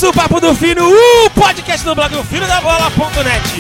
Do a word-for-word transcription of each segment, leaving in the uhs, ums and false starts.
o Papo do Fino, o podcast do blog fino da bola ponto net.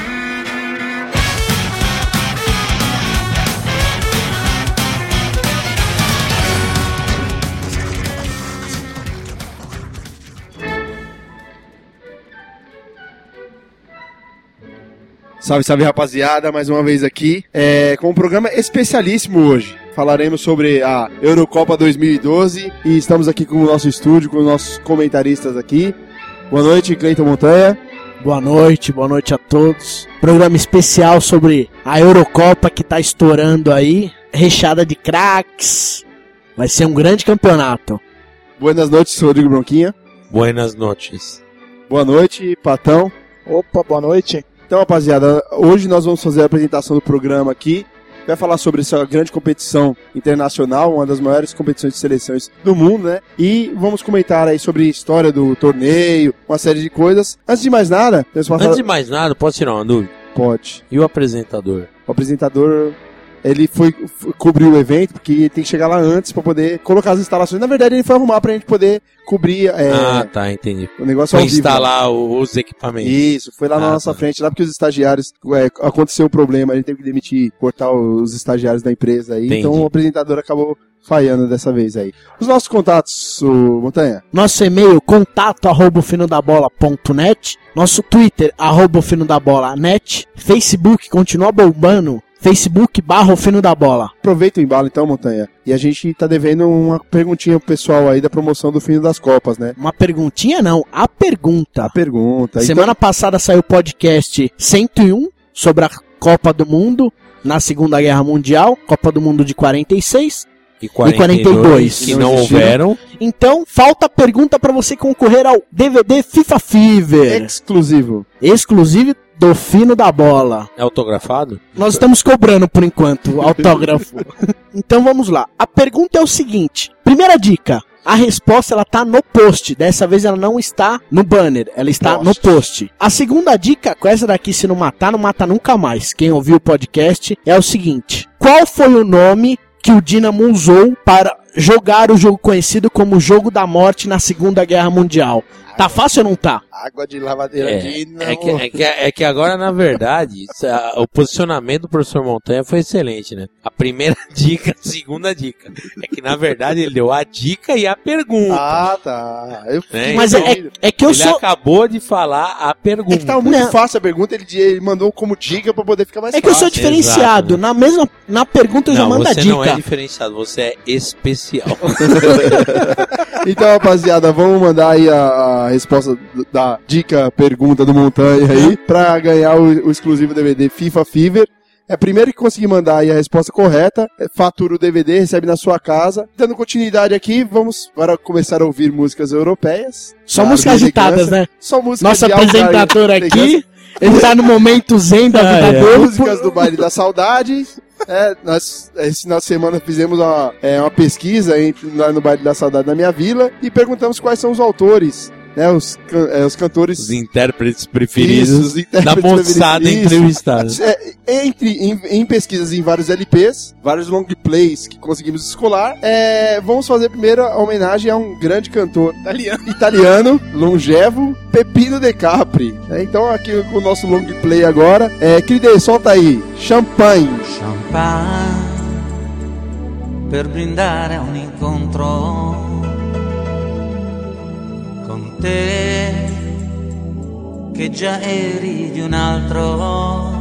Salve, salve, rapaziada, mais uma vez aqui, é, com um programa especialíssimo hoje. Falaremos sobre a Eurocopa dois mil e doze e estamos aqui com o nosso estúdio, com os nossos comentaristas aqui. Boa noite, Cleiton Montanha. Boa noite, boa noite a todos. Programa especial sobre a Eurocopa que tá estourando aí, recheada de craques. Vai ser um grande campeonato. Buenas noites, Rodrigo Bronquinha. Buenas noites. Boa noite, Patão. Opa, boa noite. Então, rapaziada, hoje nós vamos fazer a apresentação do programa aqui. Vai falar sobre essa grande competição internacional, uma das maiores competições de seleções do mundo, né? E vamos comentar aí sobre a história do torneio, uma série de coisas. Antes de mais nada... Passar... Antes de mais nada, posso tirar uma dúvida? Pode. E o apresentador? O apresentador... Ele foi, foi cobrir o evento, porque tem que chegar lá antes pra poder colocar as instalações. Na verdade, ele foi arrumar pra gente poder cobrir... É, ah, tá, entendi. O negócio foi ao vivo, instalar né? os equipamentos. Isso, foi lá ah, na nossa tá. frente, lá porque os estagiários... É, aconteceu o problema, a gente teve que demitir, cortar os estagiários da empresa aí. Entendi. Então o apresentador acabou falhando dessa vez aí. Os nossos contatos, o Montanha? Nosso e-mail, contato arroba fino da bola ponto net. Nosso Twitter, arroba fino da bola net. Facebook continua bombando. Facebook barra o Fino da Bola. Aproveita o embalo então, Montanha. E a gente tá devendo uma perguntinha pro pessoal aí da promoção do Fino das Copas, né? Uma perguntinha não, a pergunta. A pergunta. Semana então... passada saiu o podcast cento e um sobre a Copa do Mundo na Segunda Guerra Mundial, Copa do Mundo de quarenta e seis e quarenta e dois, que não, não houveram. Então, falta a pergunta pra você concorrer ao D V D FIFA Fever. Exclusivo. Exclusivo do Fino da Bola. É autografado? Nós estamos cobrando por enquanto autógrafo. Então vamos lá. A pergunta é o seguinte. Primeira dica. A resposta ela tá no post. Dessa vez ela não está no banner. Ela está post. no post. A segunda dica, com essa daqui se não matar, não mata nunca mais. Quem ouviu o podcast é o seguinte. Qual foi o nome que o Dinamo usou para jogar o jogo conhecido como Jogo da Morte na Segunda Guerra Mundial? Tá fácil ou não tá? Água de lavadeira é, de não. É que, é, que, é que agora, na verdade, a, o posicionamento do professor Montanha foi excelente, né? A primeira dica, a segunda dica. É que, na verdade, ele deu a dica e a pergunta. Ah, tá. Eu né? Mas então, é, é que eu ele sou... Ele acabou de falar a pergunta. É que tava muito não. fácil a pergunta, ele, ele mandou como dica pra poder ficar mais é fácil. É que eu sou diferenciado. Exato, na mesma na pergunta eu não, já mando a dica. Você não é diferenciado, você é especial. Então, rapaziada, vamos mandar aí a, a resposta da dica, pergunta do Montanha aí, pra ganhar o, o exclusivo D V D FIFA Fever. É primeiro que conseguir mandar aí a resposta correta, fatura o D V D, recebe na sua casa. Dando continuidade aqui, vamos agora começar a ouvir músicas europeias. Só claro, músicas agitadas, né? Só músicas Nosso apresentador aqui, ele tá no momento zen da vida é, dele. Músicas do Baile da Saudade. É, nós, esse final de semana fizemos uma, é, uma pesquisa entre, lá no Baile da Saudade da minha vila e perguntamos quais são os autores, né, os, é, os cantores... Os intérpretes preferidos isso, os intérpretes da moçada entrevistada. É, entre, em, em pesquisas em vários L Ps, vários long plays que conseguimos escolar, é, vamos fazer primeiro a homenagem a um grande cantor italiano, italiano longevo, Peppino De Capri. É, então aqui com o nosso long play agora, é, Cride, solta aí, Champagne. Champagne per brindare a un incontro con te che già eri di un altro.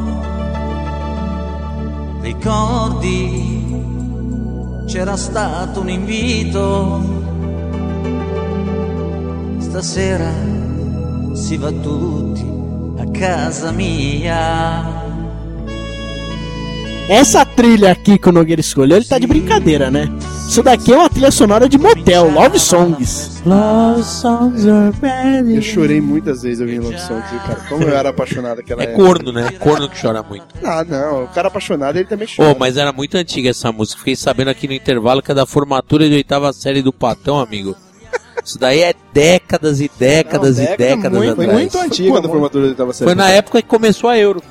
Ricordi c'era stato un invito, stasera si va tutti a casa mia. Essa trilha aqui que o Nogueira escolheu, ele tá de brincadeira, né? Isso daqui é uma trilha sonora de motel, Love Songs. Love Songs are ready. Eu chorei muitas vezes ouvindo Love Songs, cara. Como eu era apaixonado naquela época. É corno, né? Corno que chora muito. Ah, não. O cara apaixonado, ele também chora. Oh, mas era muito antiga essa música. Fiquei sabendo aqui no intervalo que é da formatura de oitava série do Patão, amigo. Isso daí é décadas e décadas não, e décadas muito, atrás. Foi muito antigo quando a formatura de oitava série. Foi na época que começou a Euro.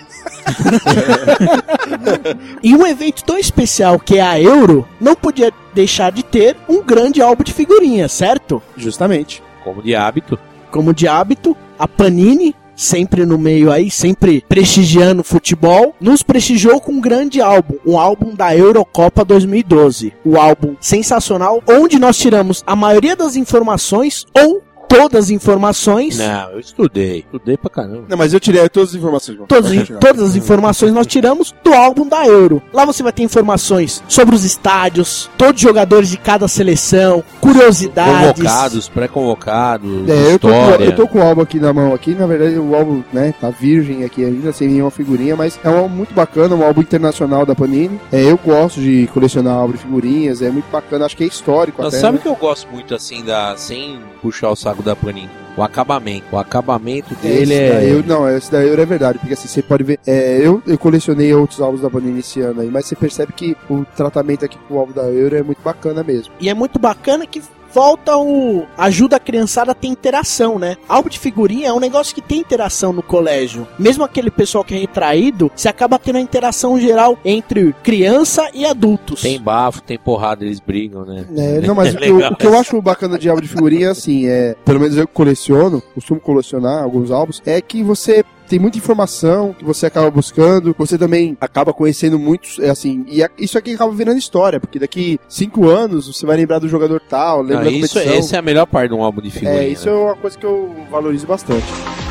E um evento tão especial que é a Euro não podia deixar de ter um grande álbum de figurinhas, certo? Justamente. Como de hábito. como de hábito, a Panini, sempre no meio aí, sempre prestigiando o futebol, nos prestigiou com um grande álbum, um álbum da Eurocopa dois mil e doze. O álbum sensacional, onde nós tiramos a maioria das informações, ou todas as informações. Não, eu estudei. Estudei pra caramba. Não, mas eu tirei todas as informações. Todas, todas as informações nós tiramos do álbum da Euro. Lá você vai ter informações sobre os estádios, todos os jogadores de cada seleção, curiosidades. Convocados, pré-convocados, É, eu tô, com, história. eu tô com o álbum aqui na mão aqui, na verdade o álbum, né, tá virgem aqui ainda, sem nenhuma figurinha, mas é um álbum muito bacana, um álbum internacional da Panini. É, eu gosto de colecionar álbum de figurinhas, é muito bacana, acho que é histórico Mas até. sabe né? que eu gosto muito assim, da sem puxar o saco da Panini? O acabamento. O acabamento dele esse é... daí eu, não, esse daí é verdade, porque assim, você pode ver, é, eu, eu colecionei outros álbuns da Panini esse ano aí, mas você percebe que o tratamento aqui pro álbum da Euro é muito bacana mesmo. E é muito bacana que volta o... ajuda a criançada a ter interação, né? Álbum de figurinha é um negócio que tem interação no colégio. Mesmo aquele pessoal que é retraído, você acaba tendo a interação geral entre criança e adultos. Tem bafo, tem porrada, eles brigam, né? É, não, mas o, que eu, o que eu acho bacana de álbum de figurinha, assim, é, pelo menos eu coleciono, costumo colecionar alguns álbuns, é que você tem muita informação que você acaba buscando, você também acaba conhecendo muitos, é assim, e a, isso aqui acaba virando história, porque daqui cinco anos você vai lembrar do jogador tal, lembra Não, da isso, competição. essa é a melhor parte de um álbum de figurinha. É, isso né? é uma coisa que eu valorizo bastante.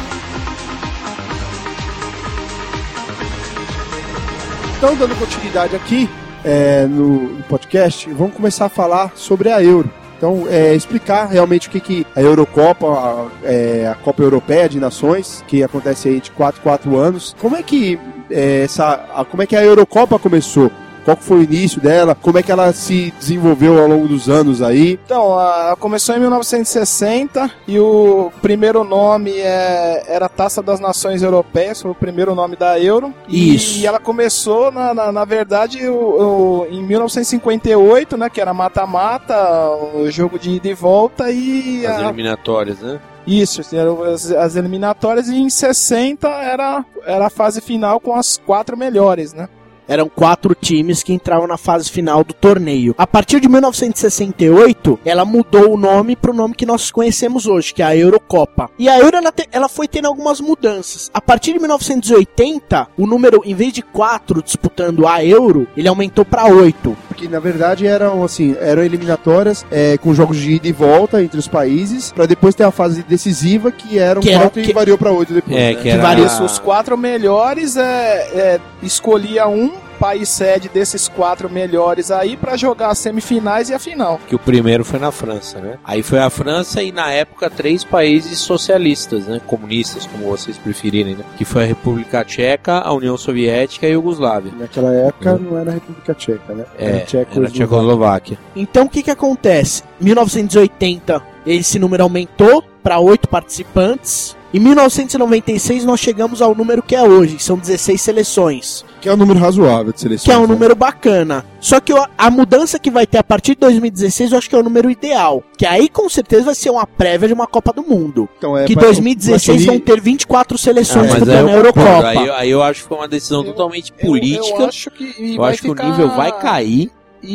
Então, dando continuidade aqui é, no, no podcast, vamos começar a falar sobre a Euro. Então, é, explicar realmente o que, que a Eurocopa, a, é, a Copa Europeia de Nações, que acontece aí de quatro em quatro anos, como é que, é, essa, a, como é que a Eurocopa começou? Qual foi o início dela? Como é que ela se desenvolveu ao longo dos anos aí? Então, ela começou em mil novecentos e sessenta e o primeiro nome é, era Taça das Nações Europeias, foi o primeiro nome da Euro. Isso. E, e ela começou, na, na, na verdade, o, o, em mil novecentos e cinquenta e oito, né, que era mata-mata, o jogo de ida e volta e... As a... eliminatórias, né? Isso, eram as, as eliminatórias, e em sessenta era, era a fase final com as quatro melhores, né? Eram quatro times que entravam na fase final do torneio. A partir de mil novecentos e sessenta e oito, ela mudou o nome para o nome que nós conhecemos hoje, que é a Eurocopa. E a Euro, ela, te, ela foi tendo algumas mudanças. A partir de mil novecentos e oitenta, o número, em vez de quatro disputando a Euro, ele aumentou para oito. Porque, na verdade, eram, assim, eram eliminatórias é, com jogos de ida e volta entre os países, para depois ter a fase decisiva, que eram Que quatro era, e que... variou para oito depois. É, né? que era... varia- Isso, os quatro melhores é, é, escolhia um país sede desses quatro melhores aí pra jogar as semifinais e a final. Que o primeiro foi na França, né? Aí foi a França e, na época, três países socialistas, né? Comunistas, como vocês preferirem, né? Que foi a República Tcheca, a União Soviética e a Iugoslávia. Naquela época não era a República Tcheca, né? É, era a Tchecoslováquia. Tchecoslováquia. Então o que que acontece? Em mil novecentos e oitenta, esse número aumentou para oito participantes. Em mil novecentos e noventa e seis nós chegamos ao número que é hoje, que são dezesseis seleções. Que é um número razoável de seleções. Que é um né? número bacana. Só que a, a mudança que vai ter a partir de dois mil e dezesseis eu acho que é o número ideal. Que aí com certeza vai ser uma prévia de uma Copa do Mundo. Então, é, que em pra- dois mil e dezesseis pra- vão ter vinte e quatro Ah, seleções mas aí disputando eu a concordo. Eurocopa. Aí, eu- aí eu acho que foi uma decisão Eu- totalmente Eu- política. Eu, acho que, e Eu vai acho que ficar- o nível vai cair.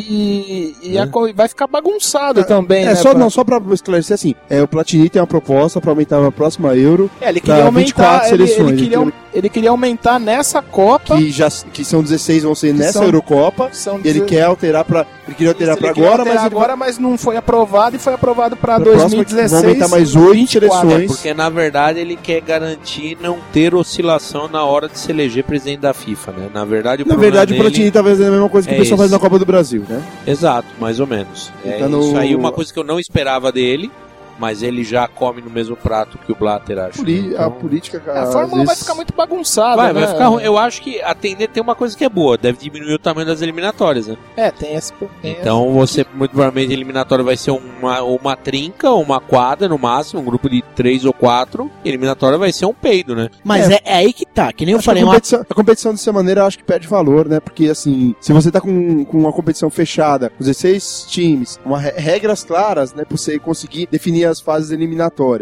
E, e Né? a co- vai ficar bagunçado também, É, né? só, pra- não, só pra esclarecer assim, é, o Platini tem uma proposta pra aumentar na próxima Euro, É, ele pra queria vinte e quatro aumentar, ele, ele, seleções, queria, ele- ele queria aumentar nessa Copa. que, já, que são dezesseis vão ser nessa são- Eurocopa, São e ele deze- quer alterar pra, ele queria alterar Isso, pra ele queria agora, alterar mas ele agora, mas não foi aprovado e foi aprovado pra Pra dois próxima mil e que dezesseis. vão aumentar mais oito vinte e quatro. seleções. Porque, na verdade, ele quer garantir não ter oscilação na hora de se eleger presidente da FIFA, né? Na verdade, o na problema verdade o dele... Platini tá fazendo a mesma coisa que é o pessoal faz esse. na Copa do Brasil, né? Exato, mais ou menos. É, Tá no- Isso aí é uma coisa que eu não esperava dele, mas ele já come no mesmo prato que o Blatter, acho. Poli- Então, A política, A às fórmula vai vezes- ficar muito bagunçada, Vai, né? vai ficar ruim. Eu acho que a tender tem uma coisa que é boa, deve diminuir o tamanho das eliminatórias, né? É, tem esse... Tem Então você, muito provavelmente, a eliminatória vai ser uma, uma trinca, uma quadra no máximo, um grupo de três ou quatro, e a eliminatória vai ser um peido, né? Mas é. É aí que tá, que nem eu Acho que falei, a, uma competição, a competição dessa maneira eu acho que perde valor, né? Porque assim, se você tá com, com uma competição fechada, com dezesseis times, uma, re- regras claras, né? Pra você conseguir definir as fases eliminatórias.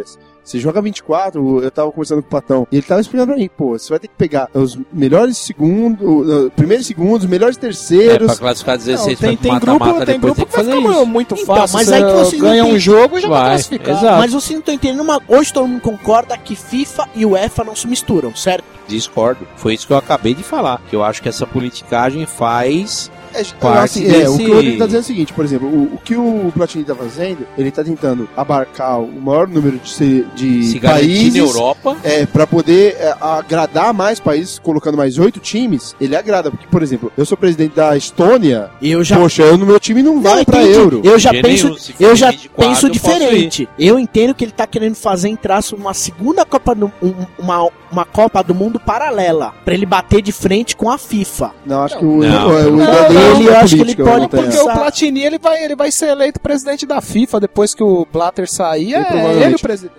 você joga vinte e quatro, eu tava conversando com o Patão, e ele tava explicando pra mim, pô, você vai ter que pegar os melhores segundos, primeiros segundos, os melhores terceiros. É, pra classificar dezesseis não, tem, pra tem grupo, mata-mata, tem depois grupo tem que que vai fazer ficar isso. muito Então, fácil. mas aí que vocês ganha não um tem- jogo e já vai, Vai, classificar. exato. Mas vocês não estão entendendo uma... Hoje todo mundo concorda que FIFA e UEFA não se misturam, certo? Discordo. Foi isso que eu acabei de falar. Que eu acho que essa politicagem faz... É, parte assim, desse- é, o que o Rodrigo tá dizendo é o seguinte, por exemplo, o, o que o Platini tá fazendo, ele tá tentando abarcar o maior número de, se- de Se garantir países, na Europa... é, pra poder é, agradar mais países, colocando mais oito times, ele agrada, porque, por exemplo, eu sou presidente da Estônia, Eu já... poxa, eu no meu time não Não, vai pra entendi. Euro. Eu já De penso, nenhum, se for eu já vinte e quatro, penso eu posso diferente. Eu entendo que ele tá querendo fazer entrar uma segunda Copa do um- uma, uma Copa do Mundo paralela, pra ele bater de frente com a FIFA. Não, acho que o, Não, o, o, não, ideia dele ele- é eu acho que ele política, pode- Montanha. Porque pensar. o Platini ele vai, ele vai ser eleito presidente da FIFA depois que o Blatter sair. É provavelmente. ele o presidente.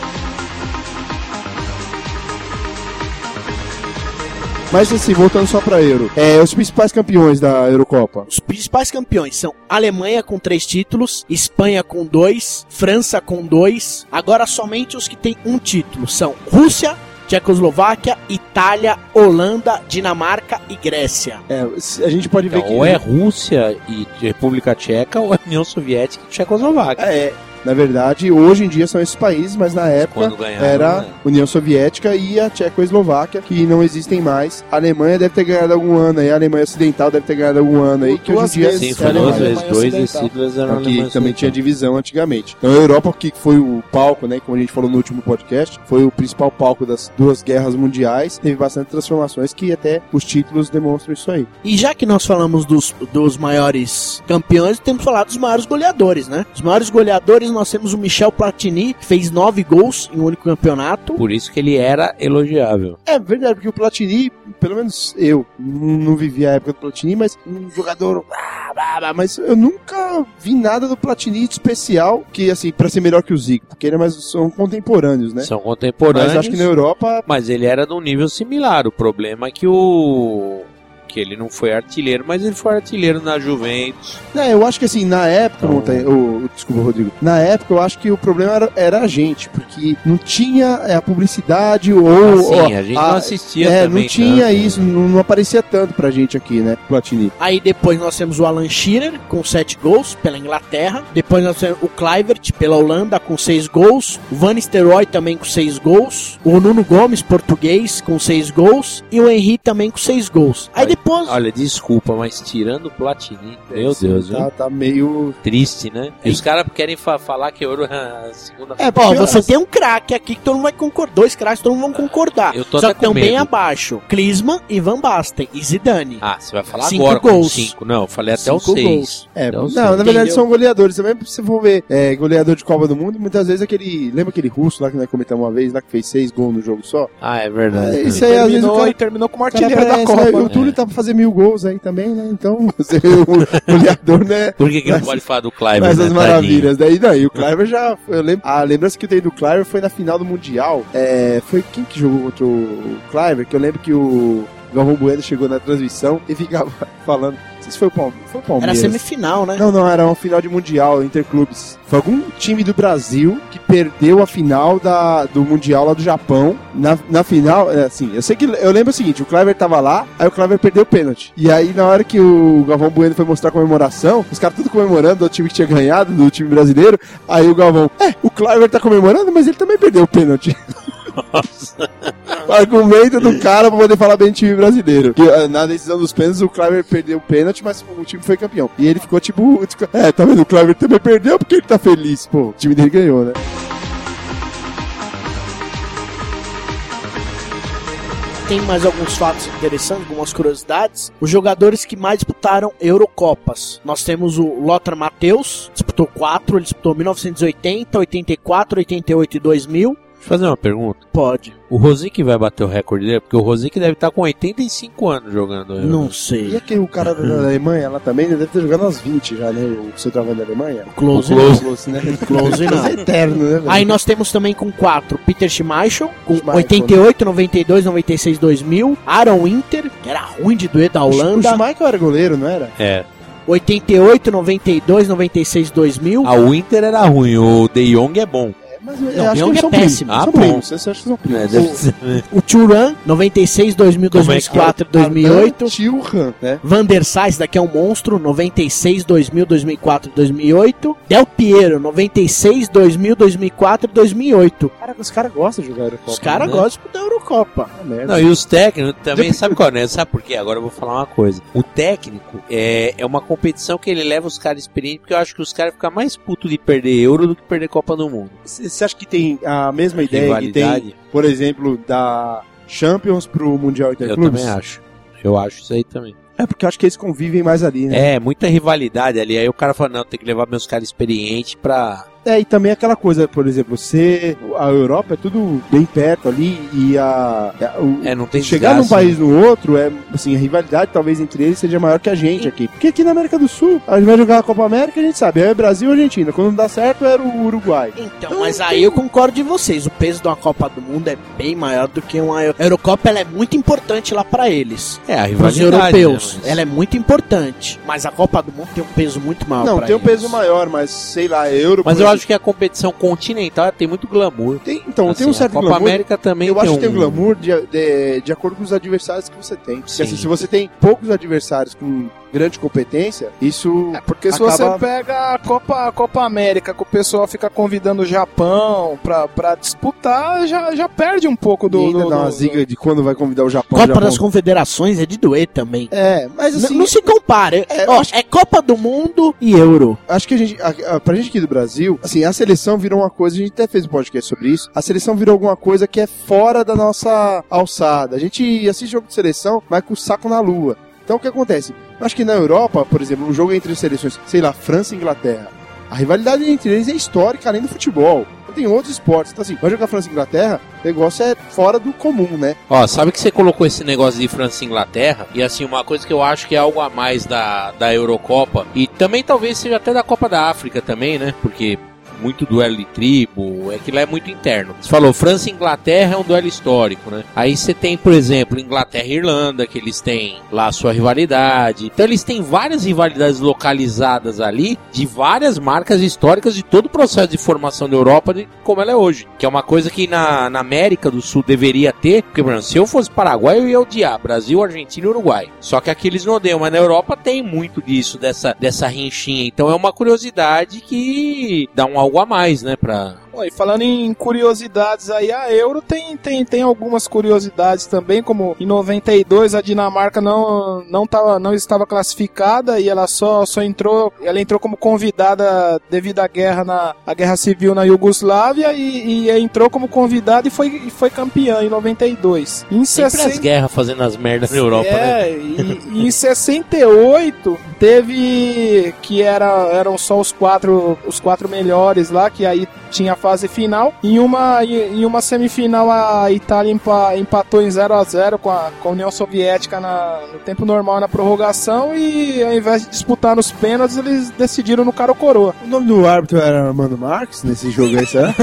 Mas assim, voltando só pra Euro, é, os principais campeões da Eurocopa. Os principais campeões são Alemanha com três títulos, Espanha com dois, França com dois. Agora somente os que têm um título são Rússia, Tchecoslováquia, Itália, Holanda, Dinamarca e Grécia. É, a gente pode ver Então, que... ou é Rússia e República Tcheca, ou é União Soviética e Tchecoslováquia. É, na verdade, hoje em dia são esses países, mas na época Quando ganharam, era né? União Soviética e a Tchecoslováquia, que não existem mais. A Alemanha deve ter ganhado algum ano aí, a Alemanha Ocidental deve ter ganhado algum ano aí, que hoje em Duas dia vezes. Sim, é foi a duas Alemanha. vezes. Alemanha Dois Ocidental. vencidos eram É, que Alemanha também tinha Ocidental. divisão antigamente. Então a Europa, que foi o palco, né, como a gente falou no último podcast, foi o principal palco das duas guerras mundiais, teve bastante transformações que até os títulos demonstram isso aí. E já que nós falamos dos, dos maiores campeões, temos que falar dos maiores goleadores, né? Os maiores goleadores nós temos o Michel Platini, que fez nove gols em um único campeonato. Por isso que ele era elogiável. É verdade, porque o Platini, pelo menos eu, não não vivi a época do Platini, mas um jogador... ah, blá, blá, mas eu nunca vi nada do Platini de especial, que assim, pra ser melhor que o Zico, porque ele é mais, são contemporâneos, né? São contemporâneos. Mas acho que na Europa... Mas ele era de um nível similar. O problema é que o... que ele não foi artilheiro, mas ele foi artilheiro na Juventus. É, eu acho que assim, na época, Então- Montanha, o, o- desculpa, Rodrigo, na época eu acho que o problema era, era a gente, porque não tinha é, a publicidade ou... Assim, ó, a gente não assistia É, também não tinha tanto, isso, não, não aparecia tanto pra gente aqui, né, Platini. Aí depois nós temos o Alan Shearer com sete gols pela Inglaterra. Depois nós temos o Kluivert pela Holanda com seis gols. O Van Nistelrooy também com seis gols. O Nuno Gomes, português, com seis gols. E o Henry também com seis gols. Aí Olha, depois... Olha, desculpa, mas tirando o Platini, meu Deus, tá, viu? tá meio... Triste, né? E os caras querem fa- falar que Euro é a segunda... É, Ó, porque, você assim, tem um craque aqui que todo mundo vai concordar. Dois craques todo mundo vão concordar. Eu tô Só até que estão com bem medo. abaixo. Klinsmann e Van Basten. E Zidane. Ah, você vai falar Cinco agora gols. com cinco. Não, eu falei até os Cinco seis. gols. É, Até não, os na seis. verdade Entendeu? são goleadores também, se você for ver é, goleador de Copa do Mundo, muitas vezes aquele, lembra aquele russo lá que nós comentamos uma vez, lá que fez seis gols no jogo só? Ah, é verdade. É, né? isso aí, às vezes, o Terminou, cara- e terminou como O cara artilheiro da parece, né? Copa. O Túlio tá pra fazer mil gols aí também, né? Então, você vê o goleador, né? Por que, que não Mas- pode falar do Clive, Mas né, as tadinho? maravilhas. Daí, daí, o Kluivert já. Eu lembro, a lembrança que eu tenho do Kluivert foi na final do Mundial. É, foi quem que jogou contra o Kluivert? Que eu lembro que o Galvão Bueno chegou na transmissão e ficava falando. Não sei se foi o Palmeiras. Foi o Era Palmeiras. semifinal, né? Não, não, era uma final de Mundial, Interclubes. Foi algum time do Brasil que perdeu a final da, do Mundial lá do Japão. Na, na final, é, assim, eu sei que. Eu lembro o seguinte: o Kluivert tava lá, aí o Kluivert perdeu o pênalti. E aí, na hora que o Galvão Bueno foi mostrar a comemoração, os caras tudo comemorando do time que tinha ganhado, do time brasileiro. Aí o Galvão, é, o Kluivert tá comemorando, mas ele também perdeu o pênalti. O argumento do cara pra poder falar bem do time brasileiro. Que, eh, na decisão dos pênaltis, o Kluivert perdeu o pênalti, mas o time foi campeão. E ele ficou tipo, tipo, é, tá vendo? O Kluivert também perdeu porque ele tá feliz. Pô, o time dele ganhou, né? Tem mais alguns fatos interessantes, algumas curiosidades. Os jogadores que mais disputaram Eurocopas. Nós temos o Lothar Matthäus, disputou quatro, ele disputou mil novecentos e oitenta, oitenta e quatro, oitenta e oito e dois mil. Deixa eu fazer uma pergunta. Pode. O Rosick vai bater o recorde dele? Porque o Rosick deve estar com oitenta e cinco anos jogando. Euro. Não E sei. aquele o cara da Alemanha lá também, ele deve ter jogado umas vinte já, né? O seu trabalho da Alemanha. Close, O não. Close, né? Close não. É eterno, né? velho? Aí nós temos também com quatro Peter Schmeichel, com Schmeichel, oitenta e oito, noventa e dois, noventa e seis, dois mil. Aaron Winter, que era ruim de doer da O Holanda. Schmeichel era goleiro, não era? É. oitenta e oito, noventa e dois, noventa e seis, dois mil. A Winter era ruim, o De Jong é bom. Mas Não, eu acho Young que é são péssimo. primos. Ah, São bom. primos. Você acha que são primos? É, deve ser. O Thuram, noventa e seis, dois mil, dois Como mil é e que quatro, dois mil e oito. Tilhan, né? Van der Sar, esse daqui é um monstro, noventa e seis, dois mil, dois mil e quatro, dois mil e oito. Del Piero, noventa e seis, dois mil, dois mil e quatro, dois mil e oito. Cara, os caras gostam de jogar Eurocopa. Os caras né? gostam da Eurocopa. É merda. Não, e os técnicos também, sabe qual é? Sabe por quê? Agora eu vou falar uma coisa. O técnico é, é uma competição que ele leva os caras experientes, porque eu acho que os caras ficam mais putos de perder Euro do que perder Copa do Mundo. Você acha que tem a mesma ideia que Rivalidade. tem, por exemplo, da Champions pro Mundial Eu Interclubes? também acho. Eu acho isso aí também. É porque eu acho que eles convivem mais ali, né? É, muita rivalidade ali. Aí o cara fala, não, tem que levar meus caras experientes pra... É, e também aquela coisa, por exemplo, você, a Europa é tudo bem perto ali e a, a o, É, não tem chegar num desgaste, país no outro, é assim, a rivalidade talvez entre eles seja maior que a gente aqui. Porque aqui na América do Sul, a gente vai jogar a Copa América, a gente sabe, é Brasil e Argentina. Quando não dá certo, era o Uruguai. Então, mas aí eu concordo de vocês. O peso de uma Copa do Mundo é bem maior do que uma Euro- Eurocopa. Ela é muito importante lá pra eles. É, a Os rivalidade. europeus. né, mas- Ela é muito importante. Mas a Copa do Mundo tem um peso muito maior Não, pra tem um eles. peso maior, mas sei lá, é Euro. Mas por eu exemplo. acho que a competição continental tem muito glamour. Tem, então, Assim, tem um certo a Copa glamour. América também Eu tem acho um... que tem um glamour de, de, de acordo com os adversários que você tem. Porque Sim. assim, se você tem poucos adversários com grande competência, isso É, porque se acaba... você pega a Copa, a Copa América, que o pessoal fica convidando o Japão pra, pra disputar, já, já perde um pouco do... e ainda do, dá uma do- ziga de quando vai convidar o Japão. o Copa Japão... das Confederações é de doer também. É, mas N- assim, não se compara. É, Ó, acho- é Copa do Mundo e Euro. acho que a gente, a, a, pra gente aqui do Brasil, assim, a seleção virou uma coisa, a gente até fez um podcast sobre isso, a seleção virou alguma coisa que é fora da nossa alçada. A gente assiste jogo de seleção, mas com o saco na lua. Então o que acontece? Eu acho que na Europa, por exemplo, um jogo entre seleções, sei lá, França e Inglaterra, a rivalidade entre eles é histórica, além do futebol. Então, tem outros esportes. Então assim, vai jogar França e Inglaterra, o negócio é fora do comum, né? Ó, sabe que você colocou esse negócio de França e Inglaterra? E assim, uma coisa que eu acho que é algo a mais da, da Eurocopa, e também talvez seja até da Copa da África também, né? Porque muito duelo de tribo, é que lá é muito interno. Você falou, França e Inglaterra é um duelo histórico, né? Aí você tem, por exemplo, Inglaterra e Irlanda, que eles têm lá a sua rivalidade. Então eles têm várias rivalidades localizadas ali, de várias marcas históricas de todo o processo de formação da Europa, de como ela é hoje. Que é uma coisa que na, na América do Sul deveria ter, porque, por exemplo, se eu fosse Paraguai, eu ia odiar Brasil, Argentina e Uruguai. Só que aqui eles não odeiam, mas na Europa tem muito disso, dessa, dessa rinchinha. Então é uma curiosidade que dá um algo a mais, né, pra... Ó, e falando em curiosidades aí, a Euro tem, tem, tem algumas curiosidades também, como em noventa e dois a Dinamarca não, não, tava, não estava classificada e ela só, só entrou, ela entrou como convidada devido à guerra, na, à guerra civil na Iugoslávia e, e entrou como convidada e foi, e foi campeã em noventa e dois. Em Sempre as sessenta guerras fazendo as merdas na Europa, né? é, e, e em sessenta e oito teve que era, eram só os quatro, os quatro melhores lá, que aí tinha a fase final. Em uma, em uma semifinal a Itália empa, empatou em zero a zero com a, com a União Soviética na, no tempo normal, na prorrogação, e ao invés de disputar nos pênaltis, eles decidiram no cara ou coroa. O nome do árbitro era Armando Marques nesse jogo aí, será?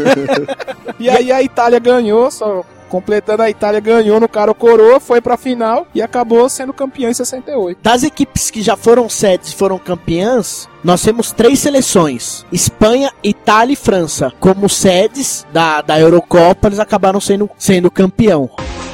E aí a Itália ganhou, só completando, a Itália ganhou no cara ou coroa, foi pra final e acabou sendo campeã em sessenta e oito. Das equipes que já foram sedes e foram campeãs, nós temos três seleções: Espanha, Itália e França. Como sedes da, da Eurocopa, eles acabaram sendo, sendo campeão.